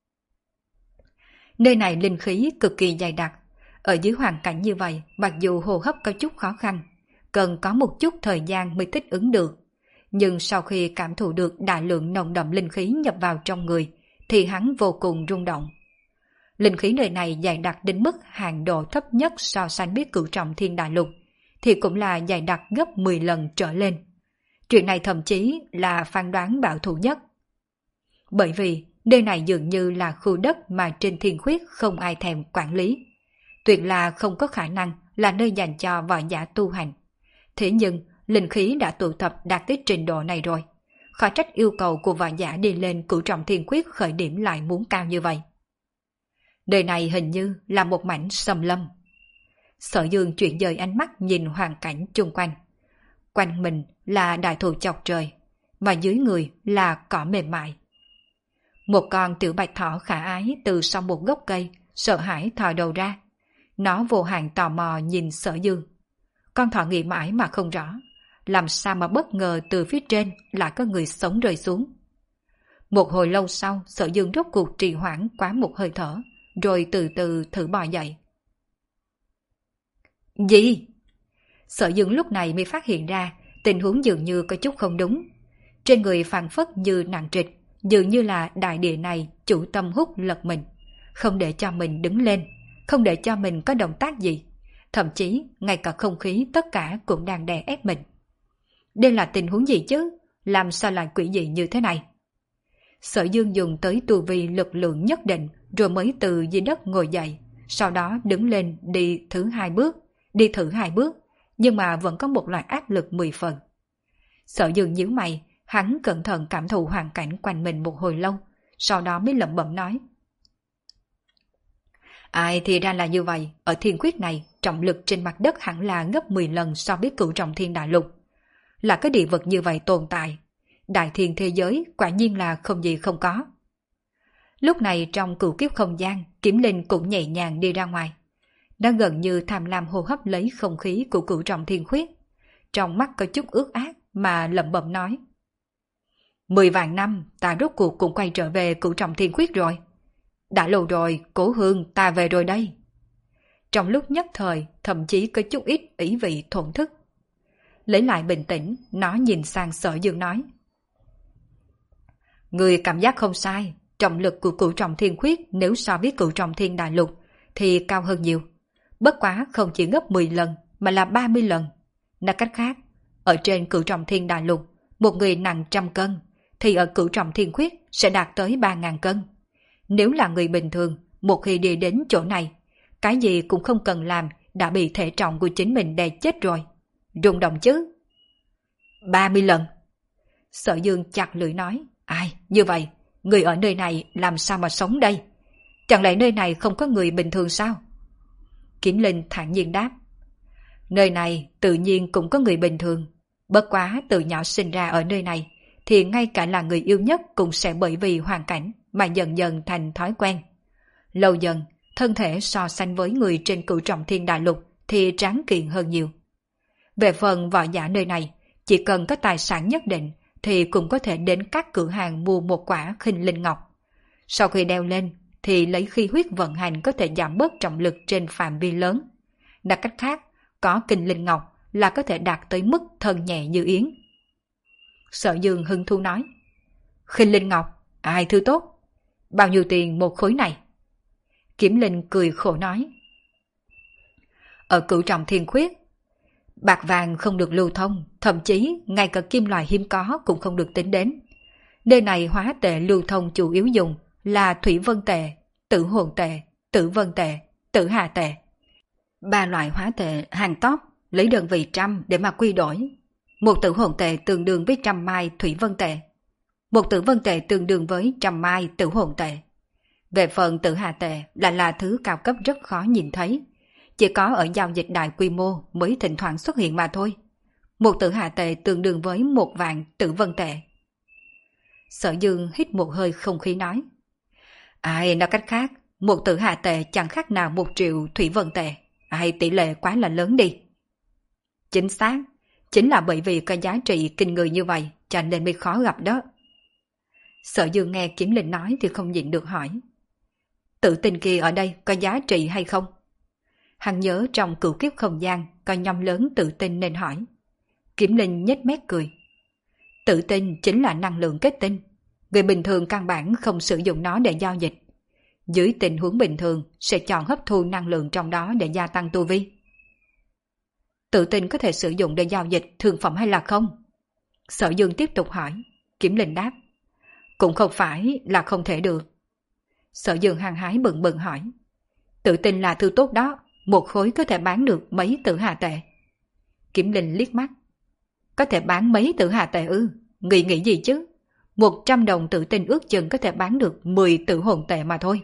Nơi này linh khí cực kỳ dày đặc, ở dưới hoàn cảnh như vậy, mặc dù hô hấp có chút khó khăn, cần có một chút thời gian mới thích ứng được, nhưng sau khi cảm thụ được đại lượng nồng đậm linh khí nhập vào trong người, thì hắn vô cùng rung động. Linh khí nơi này dày đặc đến mức hàng độ thấp nhất so sánh với cửu trọng thiên đại lục, thì cũng là dày đặc gấp mười lần trở lên. Chuyện này thậm chí là phán đoán bảo thủ nhất. Bởi vì nơi này dường như là khu đất mà trên thiên khuyết không ai thèm quản lý. Tuyệt là không có khả năng là nơi dành cho võ giả tu hành. Thế nhưng, linh khí đã tụ tập đạt tới trình độ này rồi. Khó trách yêu cầu của võ giả đi lên cửu trọng thiên khuyết khởi điểm lại muốn cao như vậy. Nơi này hình như là một mảnh xâm lâm. Sở Dương chuyển dời ánh mắt nhìn hoàn cảnh chung quanh. Quanh mình là đại thụ chọc trời, và dưới người là cỏ mềm mại. Một con tiểu bạch thỏ khả ái từ sau một gốc cây, sợ hãi thò đầu ra. Nó vô hạn tò mò nhìn Sở Dương. Con thỏ nghĩ mãi mà không rõ, làm sao mà bất ngờ từ phía trên lại có người sống rơi xuống. Một hồi lâu sau, Sở Dương rốt cuộc trì hoãn quá một hơi thở, rồi từ từ thử bò dậy. Gì? Sở Dương lúc này mới phát hiện ra tình huống dường như có chút không đúng. Trên người phảng phất như nặng trịch, dường như là đại địa này chủ tâm hút lật mình, không để cho mình đứng lên, không để cho mình có động tác gì. Thậm chí ngay cả không khí tất cả cũng đang đè ép mình. Đây là tình huống gì chứ? Làm sao lại quỷ dị như thế này? Sở Dương dùng tới tu vi lực lượng nhất định rồi mới từ dưới đất ngồi dậy, sau đó đứng lên đi thử hai bước, đi thử hai bước, nhưng mà vẫn có một loại áp lực mười phần. Sở Dương nhíu mày, hắn cẩn thận cảm thụ hoàn cảnh quanh mình một hồi lâu, sau đó mới lẩm bẩm nói. Ai thì ra là như vậy, ở thiên quyết này, trọng lực trên mặt đất hẳn là gấp mười lần so với cửu trọng thiên đại lục. Là cái địa vật như vậy tồn tại, đại thiên thế giới quả nhiên là không gì không có. Lúc này trong cửu kiếp không gian, Kiếm Linh cũng nhẹ nhàng đi ra ngoài. Nó gần như tham lam hô hấp lấy không khí của cửu trọng thiên khuyết. Trong mắt có chút ướt át mà lẩm bẩm nói. Mười vạn năm ta rốt cuộc cũng quay trở về cửu trọng thiên khuyết rồi. Đã lâu rồi, Cố Hương ta về rồi đây. Trong lúc nhất thời, thậm chí có chút ít ý vị thổn thức. Lấy lại bình tĩnh, nó nhìn sang Sở Dương nói. Người cảm giác không sai, trọng lực của cửu trọng thiên khuyết nếu so với cửu trọng thiên đại lục thì cao hơn nhiều. Bất quá không chỉ gấp mười lần mà là ba mươi lần. Nói cách khác, ở trên cửu trọng thiên đại lục, một người nặng trăm cân, thì ở cửu trọng thiên khuyết sẽ đạt tới ba ngàn cân. Nếu là người bình thường, một khi đi đến chỗ này, cái gì cũng không cần làm đã bị thể trọng của chính mình đè chết rồi. Rung động chứ? ba mươi lần. Sở Dương chặt lưỡi nói. Ai, như vậy, người ở nơi này làm sao mà sống đây? Chẳng lẽ nơi này không có người bình thường sao? Kiếm Linh thản nhiên đáp. Nơi này tự nhiên cũng có người bình thường. Bất quá từ nhỏ sinh ra ở nơi này, thì ngay cả là người yêu nhất cũng sẽ bởi vì hoàn cảnh mà dần dần thành thói quen. Lâu dần, thân thể so sánh với người trên cửu trọng thiên đại lục thì tráng kiện hơn nhiều. Về phần võ giả nơi này, chỉ cần có tài sản nhất định thì cũng có thể đến các cửa hàng mua một quả khinh linh ngọc. Sau khi đeo lên thì lấy khí huyết vận hành có thể giảm bớt trọng lực trên phạm vi lớn. Nói cách khác, có kinh linh ngọc là có thể đạt tới mức thân nhẹ như yến. Sở Dương hứng thú nói. Khinh linh ngọc, ai thứ tốt? Bao nhiêu tiền một khối này? Kiếm Linh cười khổ nói. Ở cửu trọng thiên khuyết, bạc vàng không được lưu thông, thậm chí ngay cả kim loại hiếm có cũng không được tính đến. Nơi này hóa tệ lưu thông chủ yếu dùng là thủy vân tệ, tử hồn tệ, tử vân tệ, tử hà tệ. Ba loại hóa tệ hàng top lấy đơn vị trăm để mà quy đổi. Một tử hồn tệ tương đương với trăm mai thủy vân tệ. Một tử vân tệ tương đương với trăm mai tử hồn tệ. Về phần tử hà tệ là là thứ cao cấp rất khó nhìn thấy. Chỉ có ở giao dịch đại quy mô mới thỉnh thoảng xuất hiện mà thôi. Một tử hà tệ tương đương với một vạn tử vân tệ. Sở Dương hít một hơi không khí nói. Ai nói cách khác, một tử hà tệ chẳng khác nào một triệu thủy vân tệ. Ai tỷ lệ quá là lớn đi. Chính xác, chính là bởi vì có giá trị kinh người như vậy cho nên mới khó gặp đó. Sở Dương nghe Kiếm Linh nói thì không nhịn được hỏi. Tự tin kia ở đây có giá trị hay không? Hắn nhớ trong cửu kiếp không gian có nhóm lớn tự tin nên hỏi. Kiếm Linh nhếch mép cười. Tự tin chính là năng lượng kết tinh. Người bình thường căn bản không sử dụng nó để giao dịch. Dưới tình huống bình thường sẽ chọn hấp thu năng lượng trong đó để gia tăng tu vi. Tự tin có thể sử dụng để giao dịch thương phẩm hay là không? Sở Dương tiếp tục hỏi. Kiếm Linh đáp. Cũng không phải là không thể được. Sở Dương hăng hái bừng bừng hỏi. Tự tin là thứ tốt đó, một khối có thể bán được mấy tử hà tệ. Kiếm Linh liếc mắt. Có thể bán mấy tử hà tệ ư? Nghĩ nghĩ gì chứ? Một trăm đồng tự tin ước chừng có thể bán được mười tử hồn tệ mà thôi.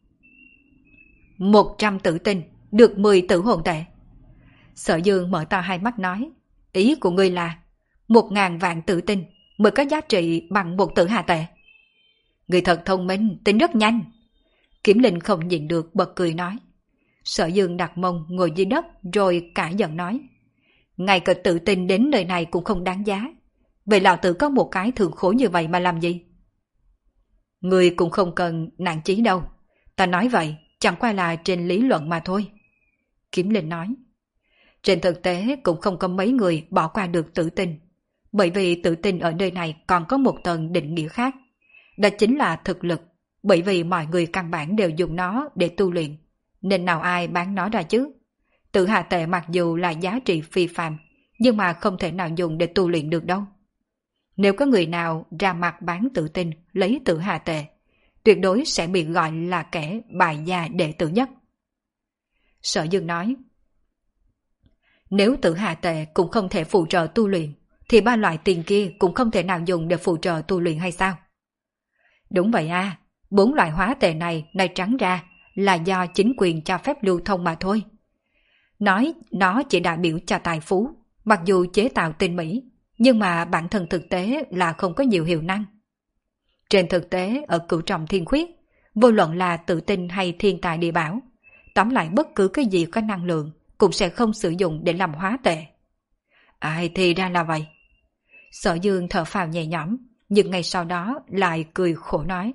Một trăm tự tin được mười tử hồn tệ. Sở Dương mở to hai mắt nói. Ý của ngươi là một ngàn vạn tự tin mới có giá trị bằng một tử hà tệ. Người thật thông minh, tính rất nhanh. Kiếm Linh không nhịn được bật cười nói. Sở Dương đặt mông ngồi dưới đất rồi cả giận nói. Ngay cả tự tin đến nơi này cũng không đáng giá. Vậy lão tử có một cái thường khối như vậy mà làm gì? Người cũng không cần nản chí đâu. Ta nói vậy chẳng qua là trên lý luận mà thôi. Kiếm Linh nói. Trên thực tế cũng không có mấy người bỏ qua được tự tin. Bởi vì tự tin ở nơi này còn có một tầng định nghĩa khác. Đó chính là thực lực. Bởi vì mọi người căn bản đều dùng nó để tu luyện. Nên nào ai bán nó ra chứ? Tử hà tệ mặc dù là giá trị phi phàm, nhưng mà không thể nào dùng để tu luyện được đâu. Nếu có người nào ra mặt bán tự tin lấy tử hà tệ, tuyệt đối sẽ bị gọi là kẻ bại gia đệ tử nhất. Sở Dương nói. Nếu tử hà tệ cũng không thể phụ trợ tu luyện, thì ba loại tiền kia cũng không thể nào dùng để phụ trợ tu luyện hay sao? Đúng vậy à, bốn loại hóa tệ này nói trắng ra là do chính quyền cho phép lưu thông mà thôi. Nói nó chỉ đại biểu cho tài phú, mặc dù chế tạo tinh mỹ, nhưng mà bản thân thực tế là không có nhiều hiệu năng. Trên thực tế ở Cửu Trọng Thiên Khuyết, vô luận là tự tin hay thiên tài địa bảo, tóm lại bất cứ cái gì có năng lượng cũng sẽ không sử dụng để làm hóa tệ. Ai thì ra là vậy. Sở Dương thở phào nhẹ nhõm, nhưng ngay sau đó lại cười khổ nói.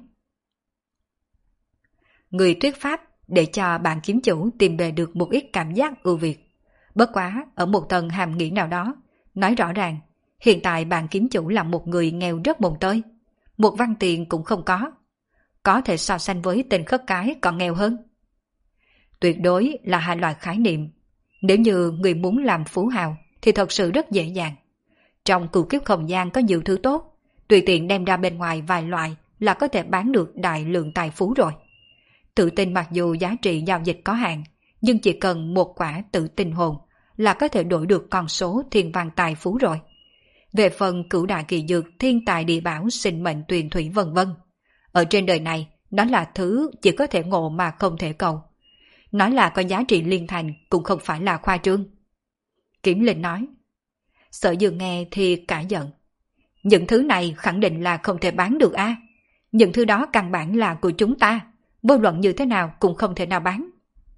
Người thuyết pháp để cho bạn kiếm chủ tìm về được một ít cảm giác ưu việt. Bất quá ở một tầng hàm nghĩa nào đó, nói rõ ràng, hiện tại bạn kiếm chủ là một người nghèo rất mồng tơi, một văn tiền cũng không có. Có thể so sánh với tên khất cái còn nghèo hơn. Tuyệt đối là hai loại khái niệm. Nếu như người muốn làm phú hào thì thật sự rất dễ dàng. Trong cửu kiếp không gian có nhiều thứ tốt, tùy tiện đem ra bên ngoài vài loại là có thể bán được đại lượng tài phú rồi. Tự tin mặc dù giá trị giao dịch có hạn, nhưng chỉ cần một quả tự tin hồn là có thể đổi được con số thiên văn tài phú rồi. Về phần cửu đại kỳ dược, thiên tài địa bảo, sinh mệnh tuyền thủy vân vân, ở trên đời này nó là thứ chỉ có thể ngộ mà không thể cầu. Nói là có giá trị liên thành cũng không phải là khoa trương. Kiểm Linh nói. Sở Dương nghe thì cả giận. Những thứ này khẳng định là không thể bán được a. À? Những thứ đó căn bản là của chúng ta, vô luận như thế nào cũng không thể nào bán.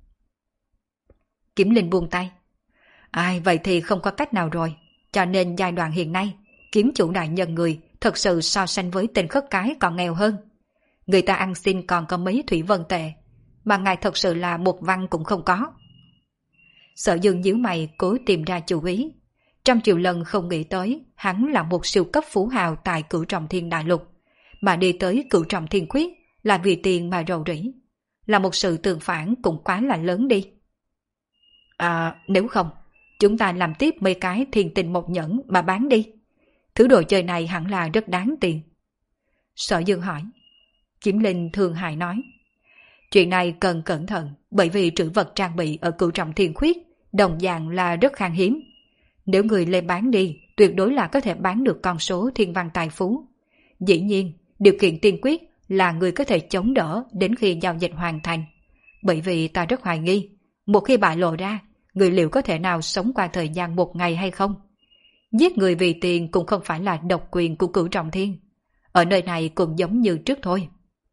Kiểm Linh buông tay. Ai vậy thì không có cách nào rồi. Cho nên giai đoạn hiện nay, kiếm chủ đại nhân người thật sự so sánh với tên khất cái còn nghèo hơn. Người ta ăn xin còn có mấy thủy vân tệ, mà ngài thật sự là một văn cũng không có. Sở Dương nhíu mày cố tìm ra chủ ý. Trăm triệu lần không nghĩ tới hắn là một siêu cấp phú hào tại Cửu Trọng Thiên Đại Lục, mà đi tới Cửu Trọng Thiên Khuyết là vì tiền mà rầu rĩ. Là một sự tương phản cũng quá là lớn đi. À, nếu không, chúng ta làm tiếp mấy cái thiên tình một nhẫn mà bán đi. Thứ đồ chơi này hẳn là rất đáng tiền. Sở Dương hỏi. Kiếm Linh thương hại nói. Chuyện này cần cẩn thận, bởi vì trữ vật trang bị ở Cửu Trọng Thiên Khuyết đồng dạng là rất khan hiếm. Nếu người lên bán đi, tuyệt đối là có thể bán được con số thiên văn tài phú. Dĩ nhiên, điều kiện tiên quyết là người có thể chống đỡ đến khi giao dịch hoàn thành. Bởi vì ta rất hoài nghi, một khi bại lộ ra, người liệu có thể nào sống qua thời gian một ngày hay không? Giết người vì tiền cũng không phải là độc quyền của Cửu Trọng Thiên. Ở nơi này cũng giống như trước thôi.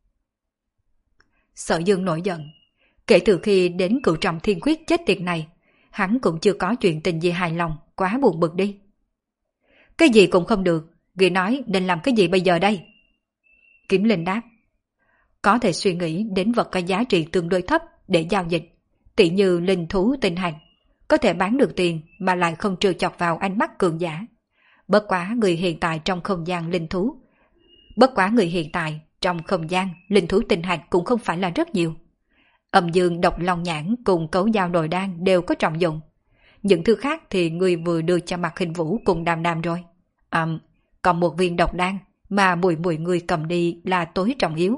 Sở Dương nổi giận. Kể từ khi đến Cửu Trọng Thiên Khuyết chết tiệt này, hắn cũng chưa có chuyện tình gì hài lòng, quá buồn bực đi. Cái gì cũng không được, người nói nên làm cái gì bây giờ đây? Kiếm Linh đáp. Có thể suy nghĩ đến vật có giá trị tương đối thấp để giao dịch, tỉ như linh thú tinh hạch, có thể bán được tiền mà lại không trêu chọc vào ánh mắt cường giả. Bất quá người hiện tại trong không gian linh thú. Bất quá người hiện tại trong không gian linh thú tinh hạch cũng không phải là rất nhiều. Âm dương độc long nhãn cùng cấu dao nội đan đều có trọng dụng. Những thứ khác thì người vừa đưa cho Mạc Hình Vũ cùng đàm đàm rồi. À, còn một viên độc đan mà mùi mùi người cầm đi là tối trọng yếu.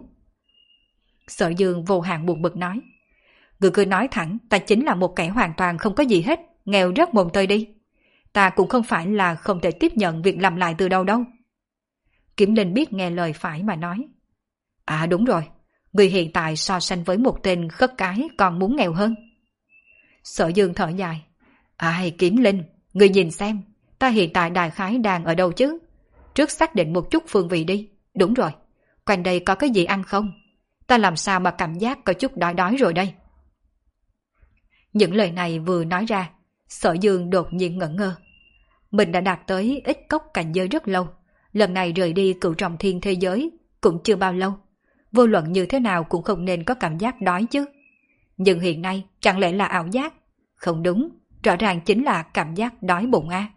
Sở Dương vô hạn buồn bực nói. Người cứ nói thẳng, ta chính là một kẻ hoàn toàn không có gì hết, nghèo rất mồm tơi đi. Ta cũng không phải là không thể tiếp nhận việc làm lại từ đâu đâu. Kiếm Linh biết nghe lời phải mà nói. À đúng rồi, người hiện tại so sánh với một tên khất cái còn muốn nghèo hơn. Sở Dương thở dài. Ai Kiếm Linh, người nhìn xem, ta hiện tại đại khái đang ở đâu chứ? Trước xác định một chút phương vị đi. Đúng rồi, quanh đây có cái gì ăn không? Ta làm sao mà cảm giác có chút đói đói rồi đây? Những lời này vừa nói ra, Sở Dương đột nhiên ngẩn ngơ. Mình đã đạt tới ít cốc cảnh giới rất lâu, lần này rời đi Cửu Trọng Thiên thế giới cũng chưa bao lâu. Vô luận như thế nào cũng không nên có cảm giác đói chứ. Nhưng hiện nay chẳng lẽ là ảo giác? Không đúng, rõ ràng chính là cảm giác đói bụng a. À.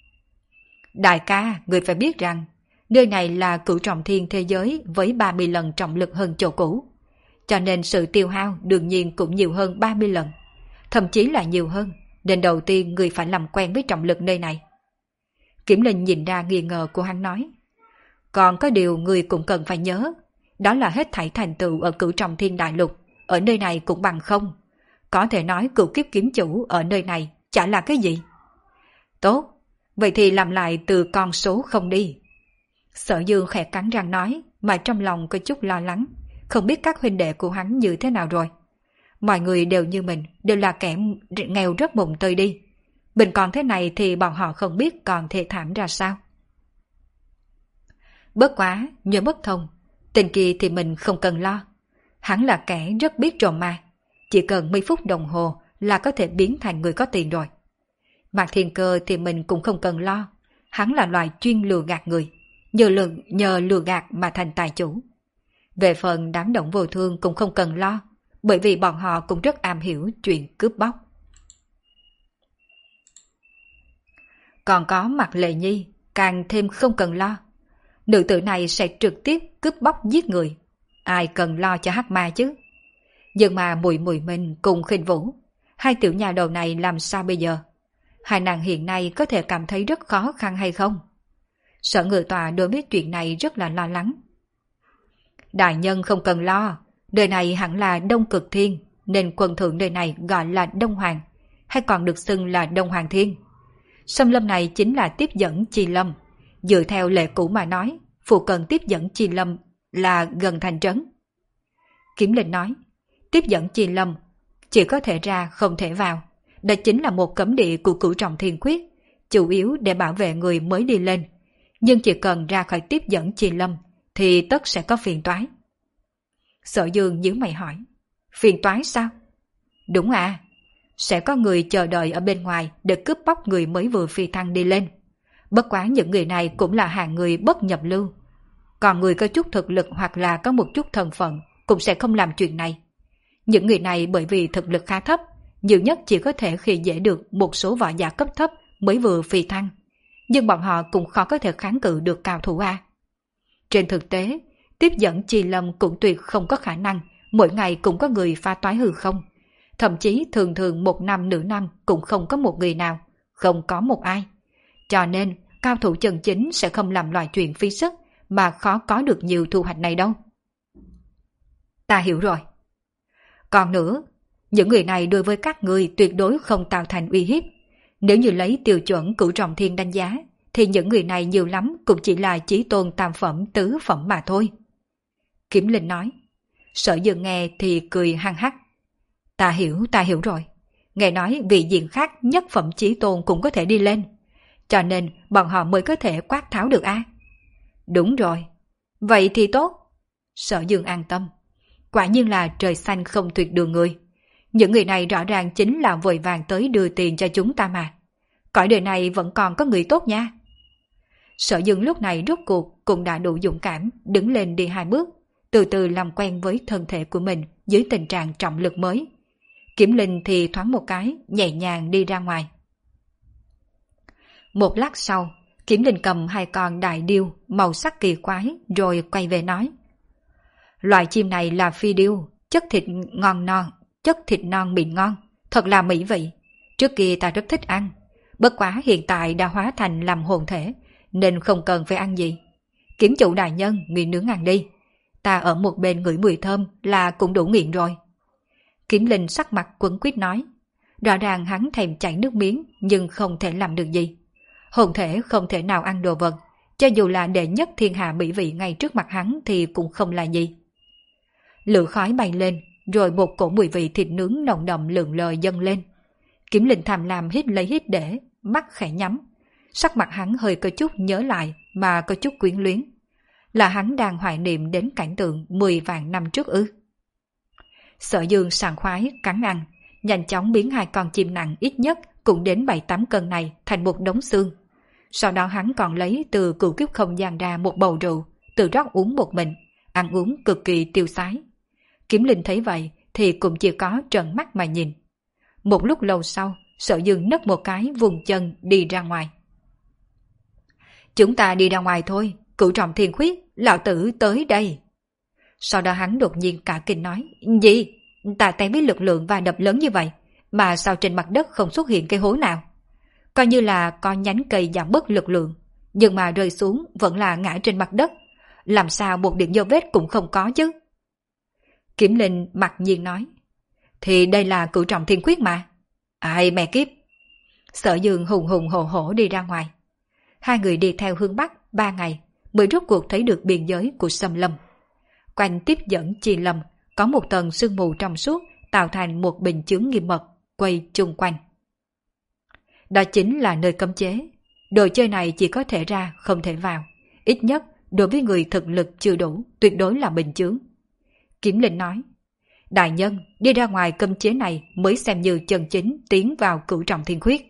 Đại ca, người phải biết rằng, nơi này là Cửu Trọng Thiên thế giới với ba mươi lần trọng lực hơn chỗ cũ. Cho nên sự tiêu hao đương nhiên cũng nhiều hơn ba mươi lần. Thậm chí là nhiều hơn, nên đầu tiên người phải làm quen với trọng lực nơi này. Kiểm Linh nhìn ra nghi ngờ của hắn nói. Còn có điều người cũng cần phải nhớ, đó là hết thảy thành tựu ở Cửu Trọng Thiên Đại Lục, ở nơi này cũng bằng không. Có thể nói cửu kiếp kiếm chủ ở nơi này chả là cái gì. Tốt, vậy thì làm lại từ con số không đi. Sở Dương khẽ cắn răng nói, mà trong lòng có chút lo lắng, không biết các huynh đệ của hắn như thế nào rồi. Mọi người đều như mình, đều là kẻ nghèo rất mồng tơi đi. Mình còn thế này thì bọn họ không biết còn thê thảm ra sao. Bất quá, nhờ bất thông, tên kia thì mình không cần lo. Hắn là kẻ rất biết trộm ma, chỉ cần mấy phút đồng hồ là có thể biến thành người có tiền rồi. Mạc Thiên Cơ thì mình cũng không cần lo, hắn là loài chuyên lừa gạt người, nhờ lừa, nhờ lừa gạt mà thành tài chủ. Về phần đám Động Vô Thương cũng không cần lo, bởi vì bọn họ cũng rất am hiểu chuyện cướp bóc. Còn có Mạc Lệ Nhi, càng thêm không cần lo. Nữ tử này sẽ trực tiếp cướp bóc giết người, ai cần lo cho hắc ma chứ. Nhưng mà Mùi Mùi Minh cùng Khinh Vũ, hai tiểu nhà đầu này làm sao bây giờ? Hai nàng hiện nay có thể cảm thấy rất khó khăn hay không? Sở Ngự Tọa đối với chuyện này rất là lo lắng. Đại nhân không cần lo, đời này hẳn là Đông Cực Thiên, nên quần thượng đời này gọi là Đông Hoàng, hay còn được xưng là Đông Hoàng Thiên. Xâm lâm này chính là tiếp dẫn Chi Lâm. Dựa theo lệ cũ mà nói, phụ cận tiếp dẫn Chi Lâm là gần thành trấn. Kiếm Linh nói, tiếp dẫn Chi Lâm chỉ có thể ra không thể vào. Đó chính là một cấm địa của Cửu Trọng Thiên Quyết, chủ yếu để bảo vệ người mới đi lên. Nhưng chỉ cần ra khỏi tiếp dẫn Chi Lâm thì tất sẽ có phiền toái. Sở Dương nhíu mày hỏi, phiền toái sao? Đúng à, sẽ có người chờ đợi ở bên ngoài để cướp bóc người mới vừa phi thăng đi lên. Bất quá những người này cũng là hạng người bất nhập lưu. Còn người có chút thực lực hoặc là có một chút thân phận cũng sẽ không làm chuyện này. Những người này bởi vì thực lực khá thấp, nhiều nhất chỉ có thể khi dễ được một số võ giả cấp thấp mới vừa phi thăng. Nhưng bọn họ cũng khó có thể kháng cự được cao thủ A. Trên thực tế, tiếp dẫn Chi Lâm cũng tuyệt không có khả năng mỗi ngày cũng có người pha toái hư không. Thậm chí thường thường một năm nửa năm cũng không có một người nào, không có một ai. Cho nên, cao thủ chân chính sẽ không làm loại chuyện phí sức mà khó có được nhiều thu hoạch này đâu. Ta hiểu rồi. Còn nữa, những người này đối với các người tuyệt đối không tạo thành uy hiếp. Nếu như lấy tiêu chuẩn Cửu Trọng Thiên đánh giá, thì những người này nhiều lắm cũng chỉ là chí tôn tam phẩm tứ phẩm mà thôi. Kiếm Linh nói. Sở Dương nghe thì cười hăng hắc. Ta hiểu, ta hiểu rồi. Nghe nói vị diện khác nhất phẩm chí tôn cũng có thể đi lên. Cho nên bọn họ mới có thể quát tháo được a. Đúng rồi. Vậy thì tốt. Sở Dương an tâm. Quả nhiên là trời xanh không tuyệt đường người. Những người này rõ ràng chính là vội vàng tới đưa tiền cho chúng ta mà. Cõi đời này vẫn còn có người tốt nha. Sở Dương lúc này rốt cuộc cũng đã đủ dũng cảm đứng lên đi hai bước, từ từ làm quen với thân thể của mình dưới tình trạng trọng lực mới. Kiếm Linh thì thoáng một cái, nhẹ nhàng đi ra ngoài. Một lát sau, Kiếm Linh cầm hai con đại điêu màu sắc kỳ quái rồi quay về nói. Loại chim này là phi điêu, chất thịt ngon non, chất thịt non mịn ngon, thật là mỹ vị. Trước kia ta rất thích ăn, bất quá hiện tại đã hóa thành làm hồn thể, nên không cần phải ăn gì. Kiếm chủ đại nhân, người nướng ăn đi. Ta ở một bên ngửi mùi thơm là cũng đủ nghiện rồi. Kiếm Linh sắc mặt quấn quýt nói. Rõ ràng hắn thèm chảy nước miếng nhưng không thể làm được gì. Hồn thể không thể nào ăn đồ vật, cho dù là đệ nhất thiên hạ mỹ vị ngay trước mặt hắn thì cũng không là gì. Lửa khói bay lên, rồi một cổ mùi vị thịt nướng nồng đậm lượn lờ dâng lên. Kiếm Linh tham lam hít lấy hít để, mắt khẽ nhắm. Sắc mặt hắn hơi có chút nhớ lại mà có chút quyến luyến. Là hắn đang hoài niệm đến cảnh tượng mười vạn năm trước ư. Sở Dương sảng khoái cắn ăn, nhanh chóng biến hai con chim nặng ít nhất cũng đến bảy tám cân này thành một đống xương. Sau đó hắn còn lấy từ cửu kiếp không gian ra một bầu rượu, tự rót uống một mình, ăn uống cực kỳ tiêu sái. Kiếm Linh thấy vậy thì cũng chỉ có trợn mắt mà nhìn. Một lúc lâu sau, Sở Dương nấc một cái vùng chân đi ra ngoài. Chúng ta đi ra ngoài thôi, Cửu Trọng Thiên Khuyết, lão tử tới đây. Sau đó hắn đột nhiên cả kinh nói, gì? Ta tay với lực lượng và đập lớn như vậy, mà sao trên mặt đất không xuất hiện cây hố nào? Coi như là con nhánh cây giảm bớt lực lượng, nhưng mà rơi xuống vẫn là ngã trên mặt đất. Làm sao một điểm dấu vết cũng không có chứ? Kiếm Linh mặc nhiên nói, thì đây là Cửu Trọng Thiên Khuyết mà. Ai mẹ kiếp. Sở Dương hùng hùng hổ hổ đi ra ngoài. Hai người đi theo hướng Bắc ba ngày mới rốt cuộc thấy được biên giới của xâm lâm. Quanh tiếp dẫn Chi Lâm có một tầng sương mù trong suốt tạo thành một bình chướng nghiêm mật quay chung quanh. Đó chính là nơi cấm chế. Đồ chơi này chỉ có thể ra không thể vào, ít nhất đối với người thực lực chưa đủ, tuyệt đối là bình chướng. Kiếm Linh nói, đại nhân, đi ra ngoài cấm chế này mới xem như chân chính tiến vào cửu trọng thiên khuyết.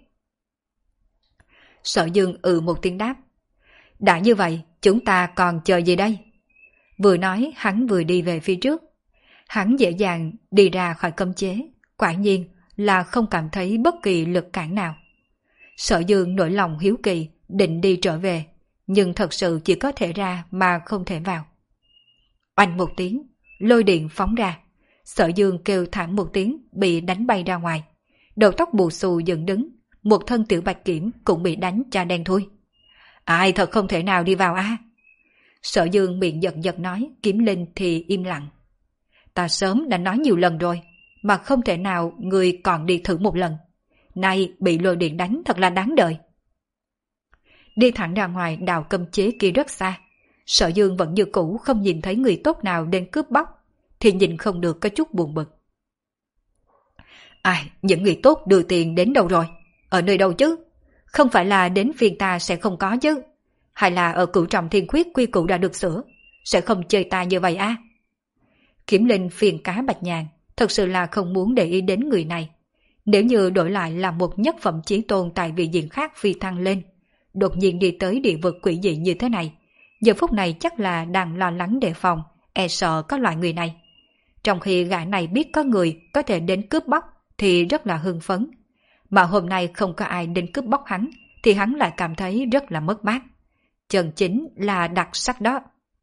Sở Dương ừ một tiếng đáp, đã như vậy, chúng ta còn chờ gì đây? Vừa nói, hắn vừa đi về phía trước. Hắn dễ dàng đi ra khỏi cấm chế, quả nhiên là không cảm thấy bất kỳ lực cản nào. Sở Dương nổi lòng hiếu kỳ, định đi trở về, nhưng thật sự chỉ có thể ra mà không thể vào. Oanh một tiếng, lôi điện phóng ra. Sở Dương kêu thảm một tiếng, bị đánh bay ra ngoài. Đầu tóc bù xù dựng đứng, một thân tiểu bạch kiểm cũng bị đánh cho đen thui. Ai thật không thể nào đi vào a? À? Sở Dương miệng giật giật nói, Kiếm Linh thì im lặng. Ta sớm đã nói nhiều lần rồi, mà không thể nào người còn đi thử một lần. Nay bị lôi điện đánh thật là đáng đời. Đi thẳng ra ngoài đào cấm chế kia rất xa. Sở Dương vẫn như cũ không nhìn thấy người tốt nào đến cướp bóc, thì nhìn không được có chút buồn bực. Ai, những người tốt đưa tiền đến đâu rồi? Ở nơi đâu chứ? Không phải là đến phiên ta sẽ không có chứ? Hay là ở cửu trọng thiên khuyết quy củ đã được sửa, sẽ không chơi ta như vậy à? Kiếm Linh phiền cá Bạch Nhàn, thật sự là không muốn để ý đến người này. Nếu như đổi lại là một nhất phẩm chí tôn tại vị diện khác phi thăng lên, đột nhiên đi tới địa vực quỷ dị như thế này, giờ phút này chắc là đang lo lắng đề phòng, e sợ có loại người này. Trong khi gã này biết có người có thể đến cướp bóc thì rất là hưng phấn. Mà hôm nay không có ai đến cướp bóc hắn thì hắn lại cảm thấy rất là mất mát. Chân chính là đặc sắc đó.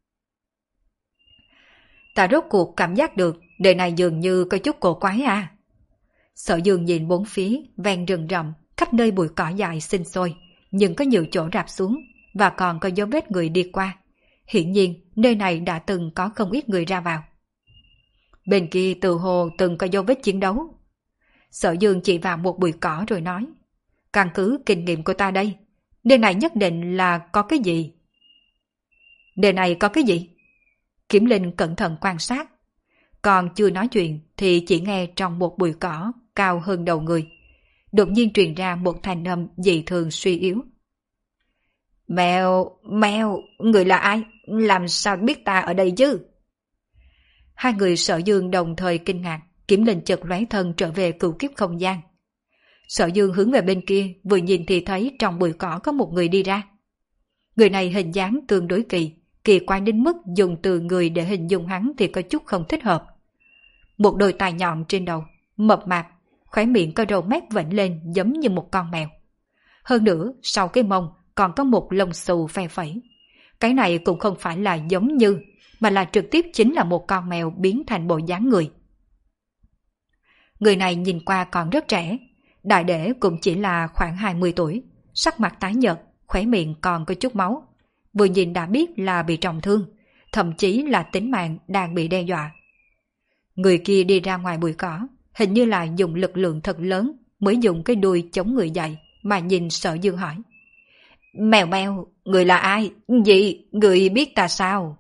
Ta rốt cuộc cảm giác được đời này dường như có chút cổ quái à. Sở Dương nhìn bốn phía, ven rừng rậm, khắp nơi bụi cỏ dài sinh sôi, nhưng có nhiều chỗ rạp xuống và còn có dấu vết người đi qua. Hiển nhiên nơi này đã từng có không ít người ra vào. Bên kia từ hồ từng có dấu vết chiến đấu. Sở Dương chỉ vào một bụi cỏ rồi nói, căn cứ kinh nghiệm của ta đây, nơi này nhất định là có cái gì. Nơi này có cái gì? Kiếm Linh cẩn thận quan sát. Còn chưa nói chuyện thì chỉ nghe trong một bụi cỏ cao hơn đầu người, đột nhiên truyền ra một thanh âm dị thường suy yếu. Mèo, mèo, người là ai? Làm sao biết ta ở đây chứ? Hai người Sở Dương đồng thời kinh ngạc, Kiếm Linh chợt lóe thân trở về cửu kiếp không gian. Sở Dương hướng về bên kia, vừa nhìn thì thấy trong bụi cỏ có một người đi ra. Người này hình dáng tương đối kỳ, kỳ quái đến mức dùng từ người để hình dung hắn thì có chút không thích hợp. Một đôi tai nhọn trên đầu, mập mạp, khóe miệng có râu mép vểnh lên giống như một con mèo. Hơn nữa, sau cái mông còn có một lông xù phe phẩy. Cái này cũng không phải là giống như, mà là trực tiếp chính là một con mèo biến thành bộ dáng người. Người này nhìn qua còn rất trẻ, đại để cũng chỉ là khoảng hai mươi tuổi, sắc mặt tái nhợt, khóe miệng còn có chút máu. Vừa nhìn đã biết là bị trọng thương, thậm chí là tính mạng đang bị đe dọa. Người kia đi ra ngoài bụi cỏ, hình như là dùng lực lượng thật lớn mới dùng cái đuôi chống người dậy, mà nhìn Sở Dương hỏi. Mèo mèo, người là ai? Gì? Người biết ta sao?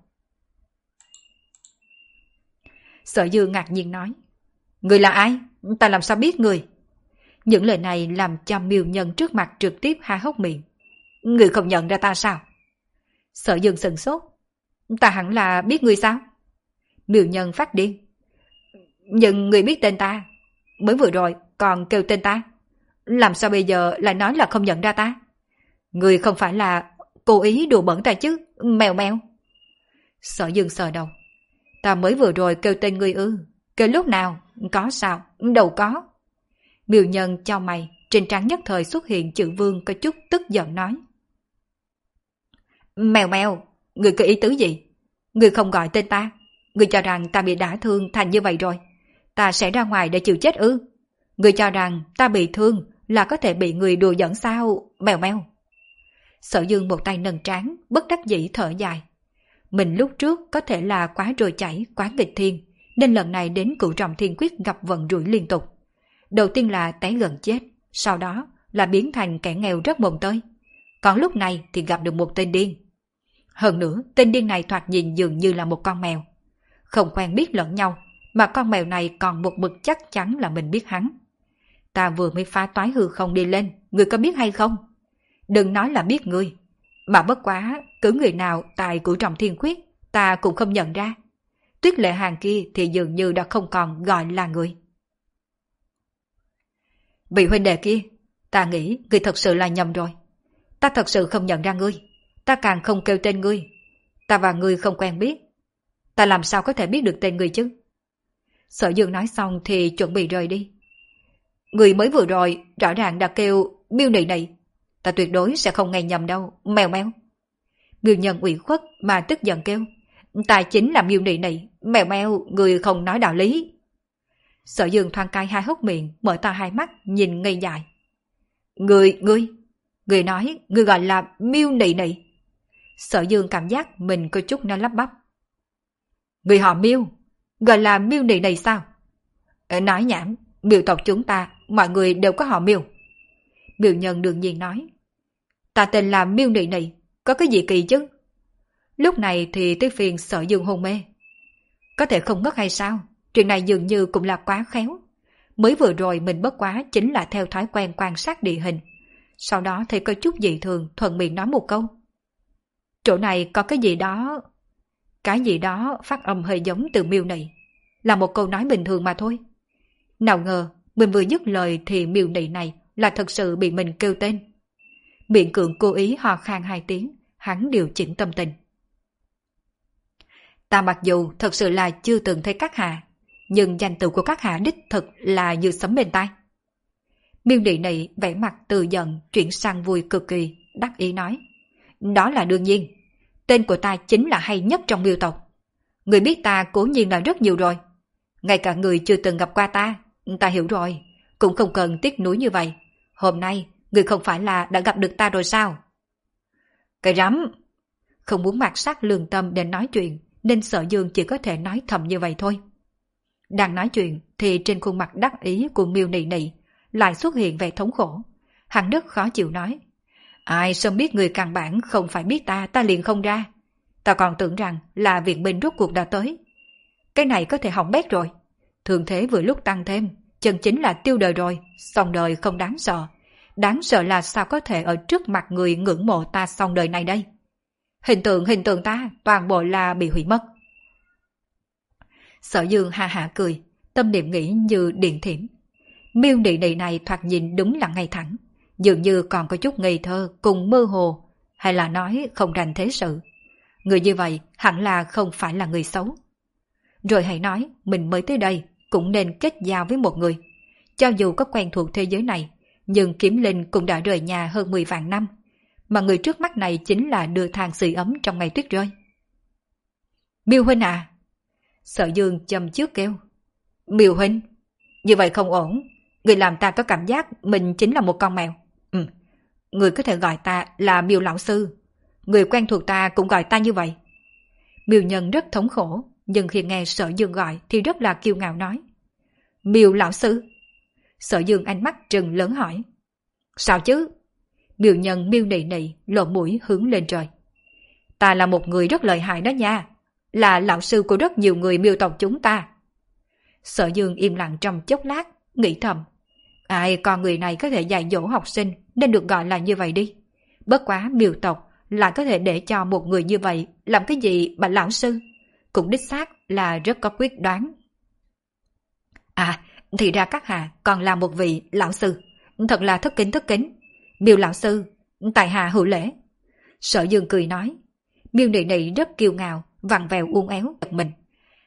Sở Dương ngạc nhiên nói. Người là ai? Ta làm sao biết người? Những lời này làm cho Miêu Nhân trước mặt trực tiếp há hốc miệng. Người không nhận ra ta sao? Sở Dương sửng sốt. Ta hẳn là biết người sao? Miêu Nhân phát điên. Nhưng người biết tên ta. Mới vừa rồi còn kêu tên ta. Làm sao bây giờ lại nói là không nhận ra ta? Người không phải là cố ý đùa bẩn ta chứ? Mèo mèo. Sở Dương sờ đầu. Ta mới vừa rồi kêu tên người ư? Kêu lúc nào? Có sao? Đâu có. Miêu Nhân cho mày, trên trán nhất thời xuất hiện chữ vương có chút tức giận nói. Mèo mèo, người có ý tứ gì? Người không gọi tên ta. Người cho rằng ta bị đả thương thành như vậy rồi. Ta sẽ ra ngoài để chịu chết ư? Người cho rằng ta bị thương là có thể bị người đùa giỡn sao? Mèo mèo. Sở Dương một tay nâng trán, bất đắc dĩ thở dài. Mình lúc trước có thể là quá trôi chảy, quá nghịch thiên, nên lần này đến cửu trọng thiên quyết gặp vận rủi liên tục. Đầu tiên là té gần chết, sau đó là biến thành kẻ nghèo rất mồm tơi. Còn lúc này thì gặp được một tên điên. Hơn nữa, tên điên này thoạt nhìn dường như là một con mèo. Không quen biết lẫn nhau, mà con mèo này còn một mực chắc chắn là mình biết hắn. Ta vừa mới phá toái hư không đi lên, người có biết hay không? Đừng nói là biết người. Mà bất quá, cứ người nào tài của Trọng Thiên Khuyết, ta cũng không nhận ra. Tuyết Lệ Hàng kia thì dường như đã không còn gọi là người. Vị huynh đệ kia, ta nghĩ ngươi thật sự là nhầm rồi. Ta thật sự không nhận ra ngươi. Ta càng không kêu tên ngươi. Ta và ngươi không quen biết. Ta làm sao có thể biết được tên ngươi chứ? Sở Dương nói xong thì chuẩn bị rời đi. Người mới vừa rồi rõ ràng đã kêu Miêu Nị Nị. Ta tuyệt đối sẽ không nghe nhầm đâu, mèo mèo. Miêu Nhân ủy khuất mà tức giận kêu. Ta chính là Miêu Nị Nị, mèo mèo, người không nói đạo lý. Sở Dương thoáng cai hai hốc miệng, mở to hai mắt, nhìn ngây dại. Người, ngươi, người nói, người gọi là Miêu Nị Nị. Sở Dương cảm giác mình có chút nó lắp bắp. Người họ Miêu, gọi là Miêu Nị Nị sao? Nói nhảm, Miêu tộc chúng ta, mọi người đều có họ Miêu. Miêu Nhân đương nhiên nói. Ta tên là Miêu Nị Nị, có cái gì kỳ chứ? Lúc này thì tới phiền Sở Dương hôn mê. Có thể không ngất hay sao? Chuyện này dường như cũng là quá khéo. Mới vừa rồi mình bất quá chính là theo thói quen quan sát địa hình. Sau đó thấy có chút dị thường thuận miệng nói một câu. Chỗ này có cái gì đó... Cái gì đó phát âm hơi giống từ Miêu Nị. Là một câu nói bình thường mà thôi. Nào ngờ mình vừa dứt lời thì Miêu Nị này là thật sự bị mình kêu tên. Miệng Cường cố ý ho khan hai tiếng, hắn điều chỉnh tâm tình. Ta mặc dù thật sự là chưa từng thấy các hạ, nhưng danh tự của các hạ đích thực là như sấm bên tai. Miêu Nị Nị vẻ mặt từ giận chuyển sang vui cực kỳ, đắc ý nói. Đó là đương nhiên. Tên của ta chính là hay nhất trong Miêu tộc. Người biết ta cố nhiên là rất nhiều rồi. Ngay cả người chưa từng gặp qua ta, ta hiểu rồi. Cũng không cần tiếc nuối như vậy. Hôm nay, người không phải là đã gặp được ta rồi sao? Cái rắm! Không muốn mạt sát lương tâm để nói chuyện, nên Sở Dương chỉ có thể nói thầm như vậy thôi. Đang nói chuyện thì trên khuôn mặt đắc ý của Miêu Nị Nị lại xuất hiện vẻ thống khổ. Hắn rất khó chịu nói. Ai sớm biết người căn bản không phải biết ta, ta liền không ra. Ta còn tưởng rằng là viện binh rốt cuộc đã tới. Cái này có thể hỏng bét rồi. Thường thế vừa lúc tăng thêm, chân chính là tiêu đời rồi, xong đời không đáng sợ. Đáng sợ là sao có thể ở trước mặt người ngưỡng mộ ta xong đời này đây. Hình tượng hình tượng ta toàn bộ là bị hủy mất. Sở Dương ha hả cười, tâm niệm nghĩ như điện thiểm. Miêu Nị Nị này thoạt nhìn đúng là ngay thẳng, dường như còn có chút ngây thơ cùng mơ hồ, hay là nói không rành thế sự. Người như vậy hẳn là không phải là người xấu. Rồi hãy nói mình mới tới đây cũng nên kết giao với một người. Cho dù có quen thuộc thế giới này, nhưng Kiếm Linh cũng đã rời nhà hơn mười vạn năm, mà người trước mắt này chính là đưa than sưởi ấm trong ngày tuyết rơi. Miêu huynh à! Sở Dương châm trước kêu. Miêu huynh! Như vậy không ổn, người làm ta có cảm giác mình chính là một con mèo. Ừ, người có thể gọi ta là Miêu lão sư. Người quen thuộc ta cũng gọi ta như vậy. Miêu Nhân rất thống khổ, nhưng khi nghe Sở Dương gọi thì rất là kiêu ngạo nói. Miêu lão sư! Sở Dương ánh mắt trừng lớn hỏi. Sao chứ? Miêu Nhân Miêu Nị Nị lộ mũi hướng lên trời. Ta là một người rất lợi hại đó nha, là lão sư của rất nhiều người Miêu tộc chúng ta. Sở Dương im lặng trong chốc lát, nghĩ thầm. Ai con người này có thể dạy dỗ học sinh nên được gọi là như vậy đi. Bất quá Miêu tộc lại có thể để cho một người như vậy làm cái gì mà lão sư, cũng đích xác là rất có quyết đoán. À, thì ra các hạ còn là một vị lão sư, thật là thất kính thất kính. Miêu lão sư, tại hạ hữu lễ. Sở Dương cười nói. Miêu Nị Nị rất kiêu ngạo, vặn vẹo uốn éo giật mình.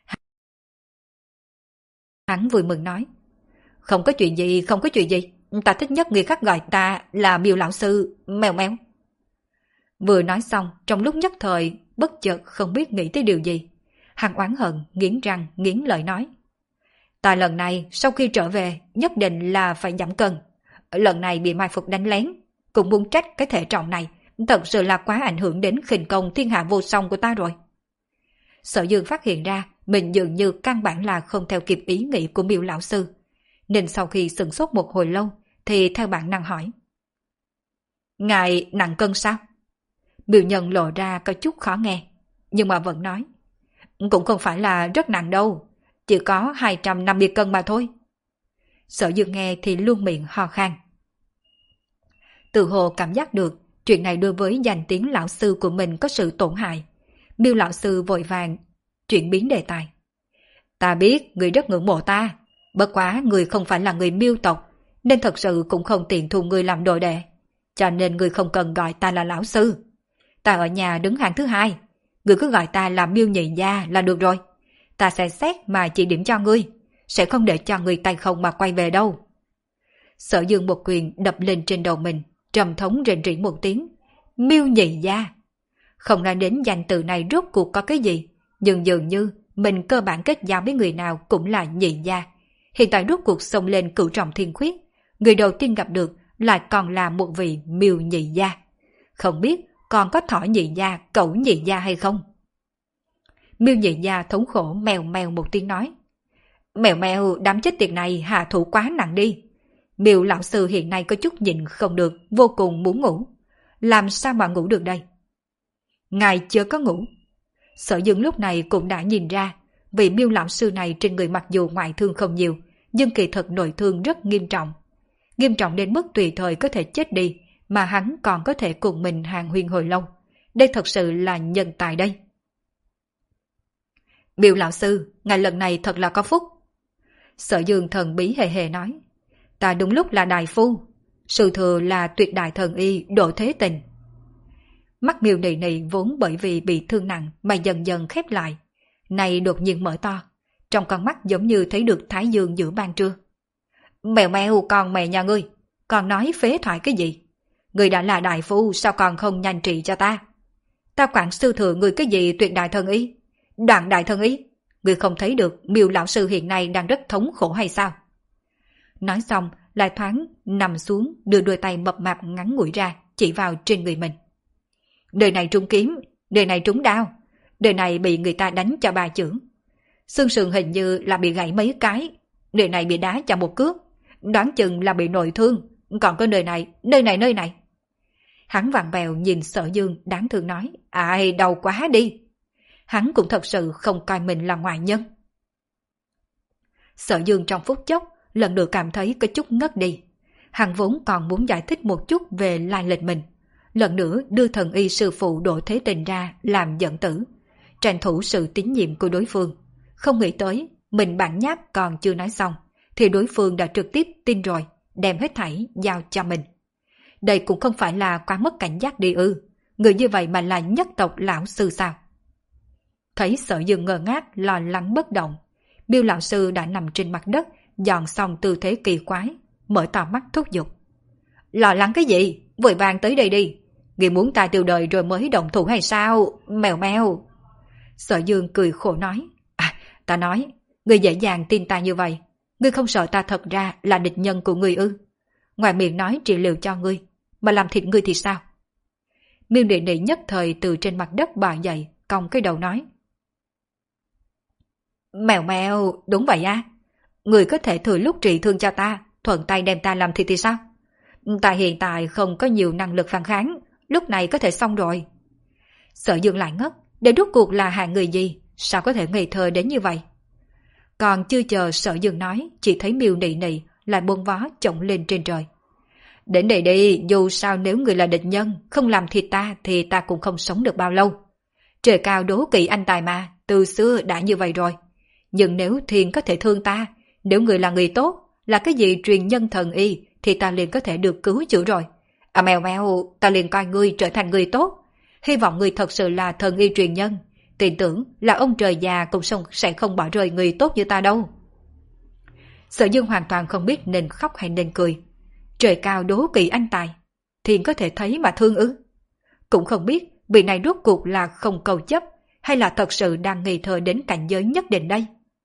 Hắn vui mừng nói. Không có chuyện gì, không có chuyện gì. Ta thích nhất người khác gọi ta là Miêu lão sư, mèo mèo. Vừa nói xong, trong lúc nhất thời, bất chợt không biết nghĩ tới điều gì. Hắn oán hận, nghiến răng, nghiến lợi nói. Ta lần này, sau khi trở về, nhất định là phải giảm cân. Lần này bị mai phục đánh lén, cũng muốn trách cái thể trọng này, thật sự là quá ảnh hưởng đến khinh công thiên hạ vô song của ta rồi. Sở Dương phát hiện ra, mình dường như căn bản là không theo kịp ý nghĩ của Miêu lão sư, nên sau khi sửng sốt một hồi lâu, thì theo bản năng hỏi. Ngài nặng cân sao? Miêu Nhân lộ ra có chút khó nghe, nhưng mà vẫn nói. Cũng không phải là rất nặng đâu, chỉ có hai trăm năm mươi cân mà thôi. Sở Dương nghe thì luôn miệng ho khan. Tự hồ cảm giác được chuyện này đối với danh tiếng lão sư của mình có sự tổn hại. Miêu lão sư vội vàng chuyển biến đề tài. Ta biết người rất ngưỡng mộ ta, bất quá người không phải là người Miêu tộc, nên thật sự cũng không tiện thu người làm đồ đệ. Cho nên người không cần gọi ta là lão sư. Ta ở nhà đứng hàng thứ hai, người cứ gọi ta là Miêu nhị gia là được rồi. Ta sẽ xét mà chỉ điểm cho ngươi, sẽ không để cho người tay không mà quay về đâu. Sở Dương một quyền đập lên trên đầu mình, trầm thống rền rỉ một tiếng. Miêu nhị gia. Không nói đến danh từ này rốt cuộc có cái gì, nhưng dường như mình cơ bản kết giao với người nào cũng là nhị gia. Hiện tại rốt cuộc xông lên cửu trọng thiên khuyết, người đầu tiên gặp được lại còn là một vị Miêu nhị gia. Không biết còn có thỏ nhị gia, cẩu nhị gia hay không? Miêu nhị gia thống khổ mèo mèo một tiếng nói. Mèo mèo, đám chết tiệt này hạ thủ quá nặng đi. Miêu lão sư hiện nay có chút nhịn không được, vô cùng muốn ngủ. Làm sao mà ngủ được đây? Ngài chưa có ngủ. Sở Dương lúc này cũng đã nhìn ra, vị Miêu lão sư này trên người mặc dù ngoại thương không nhiều, nhưng kỳ thật nội thương rất nghiêm trọng. Nghiêm trọng đến mức tùy thời có thể chết đi, mà hắn còn có thể cùng mình hàng huyên hồi lâu. Đây thật sự là nhân tài đây. Miêu lão sư, ngài lần này thật là có phúc. Sở Dương thần bí hề hề nói. Ta đúng lúc là đại phu, sự thừa là tuyệt đại thần y Đỗ Thế Tình. Mắt Miêu nị nị vốn bởi vì bị thương nặng mà dần dần khép lại, này đột nhiên mở to, trong con mắt giống như thấy được thái dương giữa ban trưa. Mèo mèo, con mẹ nhà ngươi, còn nói phế thoại cái gì? Ngươi đã là đại phu, sao còn không nhanh trị cho ta? Ta quản sư thừa ngươi cái gì tuyệt đại thần y? Đoạn đại thần y? Ngươi không thấy được Miêu lão sư hiện nay đang rất thống khổ hay sao? Nói xong lại thoáng nằm xuống, đưa đôi tay mập mạp ngắn ngủi ra chỉ vào trên người mình. Đời này trúng kiếm, đời này trúng đao, đời này bị người ta đánh cho ba chưởng. Xương sườn hình như là bị gãy mấy cái, đời này bị đá cho một cước, đoán chừng là bị nội thương, còn có nơi này, nơi này nơi này. Hắn vặn vẹo nhìn Sở Dương đáng thương nói, ai đau quá đi. Hắn cũng thật sự không coi mình là ngoại nhân. Sở Dương trong phút chốc lần nữa cảm thấy có chút ngất đi. Hắn vốn còn muốn giải thích một chút về lai lịch mình, lần nữa đưa thần y sư phụ Đỗ Thế Tình ra làm dẫn tử, tranh thủ sự tín nhiệm của đối phương. Không nghĩ tới mình bản nháp còn chưa nói xong thì đối phương đã trực tiếp tin rồi, đem hết thảy giao cho mình. Đây cũng không phải là quá mất cảnh giác đi ư, người như vậy mà là nhất tộc lão sư sao? Thấy Sở Dương ngơ ngác lo lắng bất động, Miêu lão sư đã nằm trên mặt đất, dọn xong tư thế kỳ quái, mở to mắt thúc giục. Lo lắng cái gì? Vội vàng tới đây đi. Ngươi muốn ta tiêu đời rồi mới động thủ hay sao? Mèo mèo. Sở Dương cười khổ nói. À, ta nói, ngươi dễ dàng tin ta như vậy. Ngươi không sợ ta thật ra là địch nhân của ngươi ư? Ngoài miệng nói trị liệu cho ngươi, mà làm thịt ngươi thì sao? Miêu nị nị nhất thời từ trên mặt đất bò dậy, cong cái đầu nói. Mèo mèo, đúng vậy á. Người có thể thừa lúc trị thương cho ta, thuận tay đem ta làm thịt thì sao? Ta hiện tại không có nhiều năng lực phản kháng, lúc này có thể xong rồi. Sở Dương lại ngất, để rốt cuộc là hạng người gì, sao có thể ngây thơ đến như vậy? Còn chưa chờ Sở Dương nói, chỉ thấy Miêu nị nị lại buông vó chổng lên trên trời. Đến đây đi, dù sao nếu người là địch nhân, không làm thịt ta thì ta cũng không sống được bao lâu. Trời cao đố kỵ anh tài mà, từ xưa đã như vậy rồi. Nhưng nếu thiên có thể thương ta, nếu người là người tốt, là cái gì truyền nhân thần y, thì ta liền có thể được cứu chữa rồi. À mèo mèo, ta liền coi ngươi trở thành người tốt. Hy vọng ngươi thật sự là thần y truyền nhân. Tin tưởng là ông trời già cũng sẽ không bỏ rơi người tốt như ta đâu. Sở Dương hoàn toàn không biết nên khóc hay nên cười. Trời cao đố kỵ anh tài, thiên có thể thấy mà thương ư? Cũng không biết vị này rốt cuộc là không cầu chấp, hay là thật sự đang nghi thơ đến cảnh giới nhất định đây.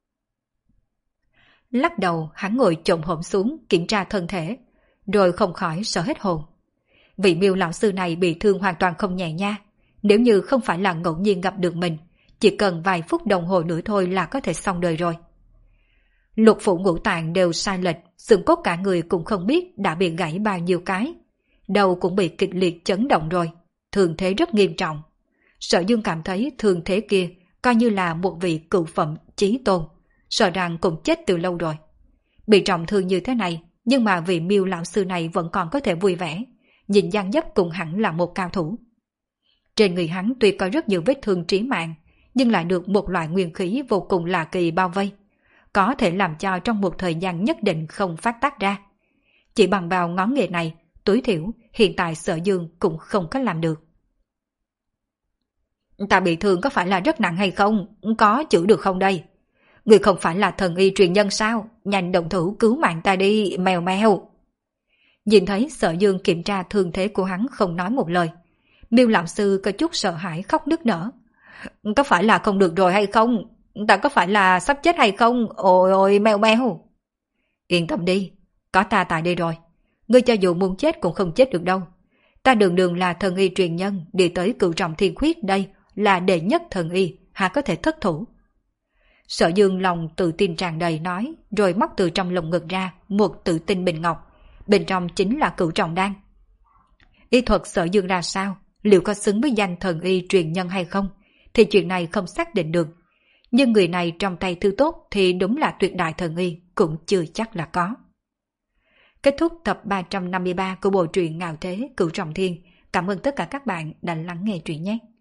Lắc đầu, hắn ngồi chồm hổm xuống kiểm tra thân thể, rồi không khỏi sợ hết hồn. Vị Miêu lão sư này bị thương hoàn toàn không nhẹ nha. Nếu như không phải là ngẫu nhiên gặp được mình, chỉ cần vài phút đồng hồ nữa thôi là có thể xong đời rồi. Lục phủ ngũ tạng đều sai lệch, xương cốt cả người cũng không biết đã bị gãy bao nhiêu cái. Đầu cũng bị kịch liệt chấn động rồi, thương thế rất nghiêm trọng. Sở Dương cảm thấy thương thế kia coi như là một vị cựu phẩm chí tôn, sợ rằng cũng chết từ lâu rồi. Bị trọng thương như thế này, nhưng mà vị Miêu lão sư này vẫn còn có thể vui vẻ. nhìn dáng dấp cũng hẳn là một cao thủ. Trên người hắn tuy có rất nhiều vết thương trí mạng, nhưng lại được một loại nguyên khí vô cùng lạ kỳ bao vây, có thể làm cho trong một thời gian nhất định không phát tác ra. Chỉ bằng vào ngón nghề này, tối thiểu hiện tại Sở Dương cũng không có làm được. Ta bị thương có phải là rất nặng hay không? Có chữa được không đây? Người không phải là thần y truyền nhân sao? Nhanh động thủ cứu mạng ta đi, mèo mèo. Nhìn thấy Sở Dương kiểm tra thương thế của hắn không nói một lời, Miêu lão sư có chút sợ hãi khóc nức nở. Có phải là không được rồi hay không? Ta có phải là sắp chết hay không? Ôi ôi mèo mèo. Yên tâm đi, có ta tại đây rồi. Ngươi cho dù muốn chết cũng không chết được đâu. Ta đường đường là thần y truyền nhân, đi tới cửu trọng thiên khuyết đây là đệ nhất thần y, há có thể thất thủ. Sở Dương lòng tự tin tràn đầy nói, rồi móc từ trong lồng ngực ra một tự tinh bình ngọc, bên trong chính là cửu trọng đan. Y thuật Sở Dương ra sao, liệu có xứng với danh thần y truyền nhân hay không, thì chuyện này không xác định được. Nhưng người này trong tay thứ tốt thì đúng là tuyệt đại thần y, cũng chưa chắc là có. Kết thúc tập ba trăm năm mươi ba của bộ truyện Ngạo Thế Cửu Trọng Thiên. Cảm ơn tất cả các bạn đã lắng nghe truyện nhé.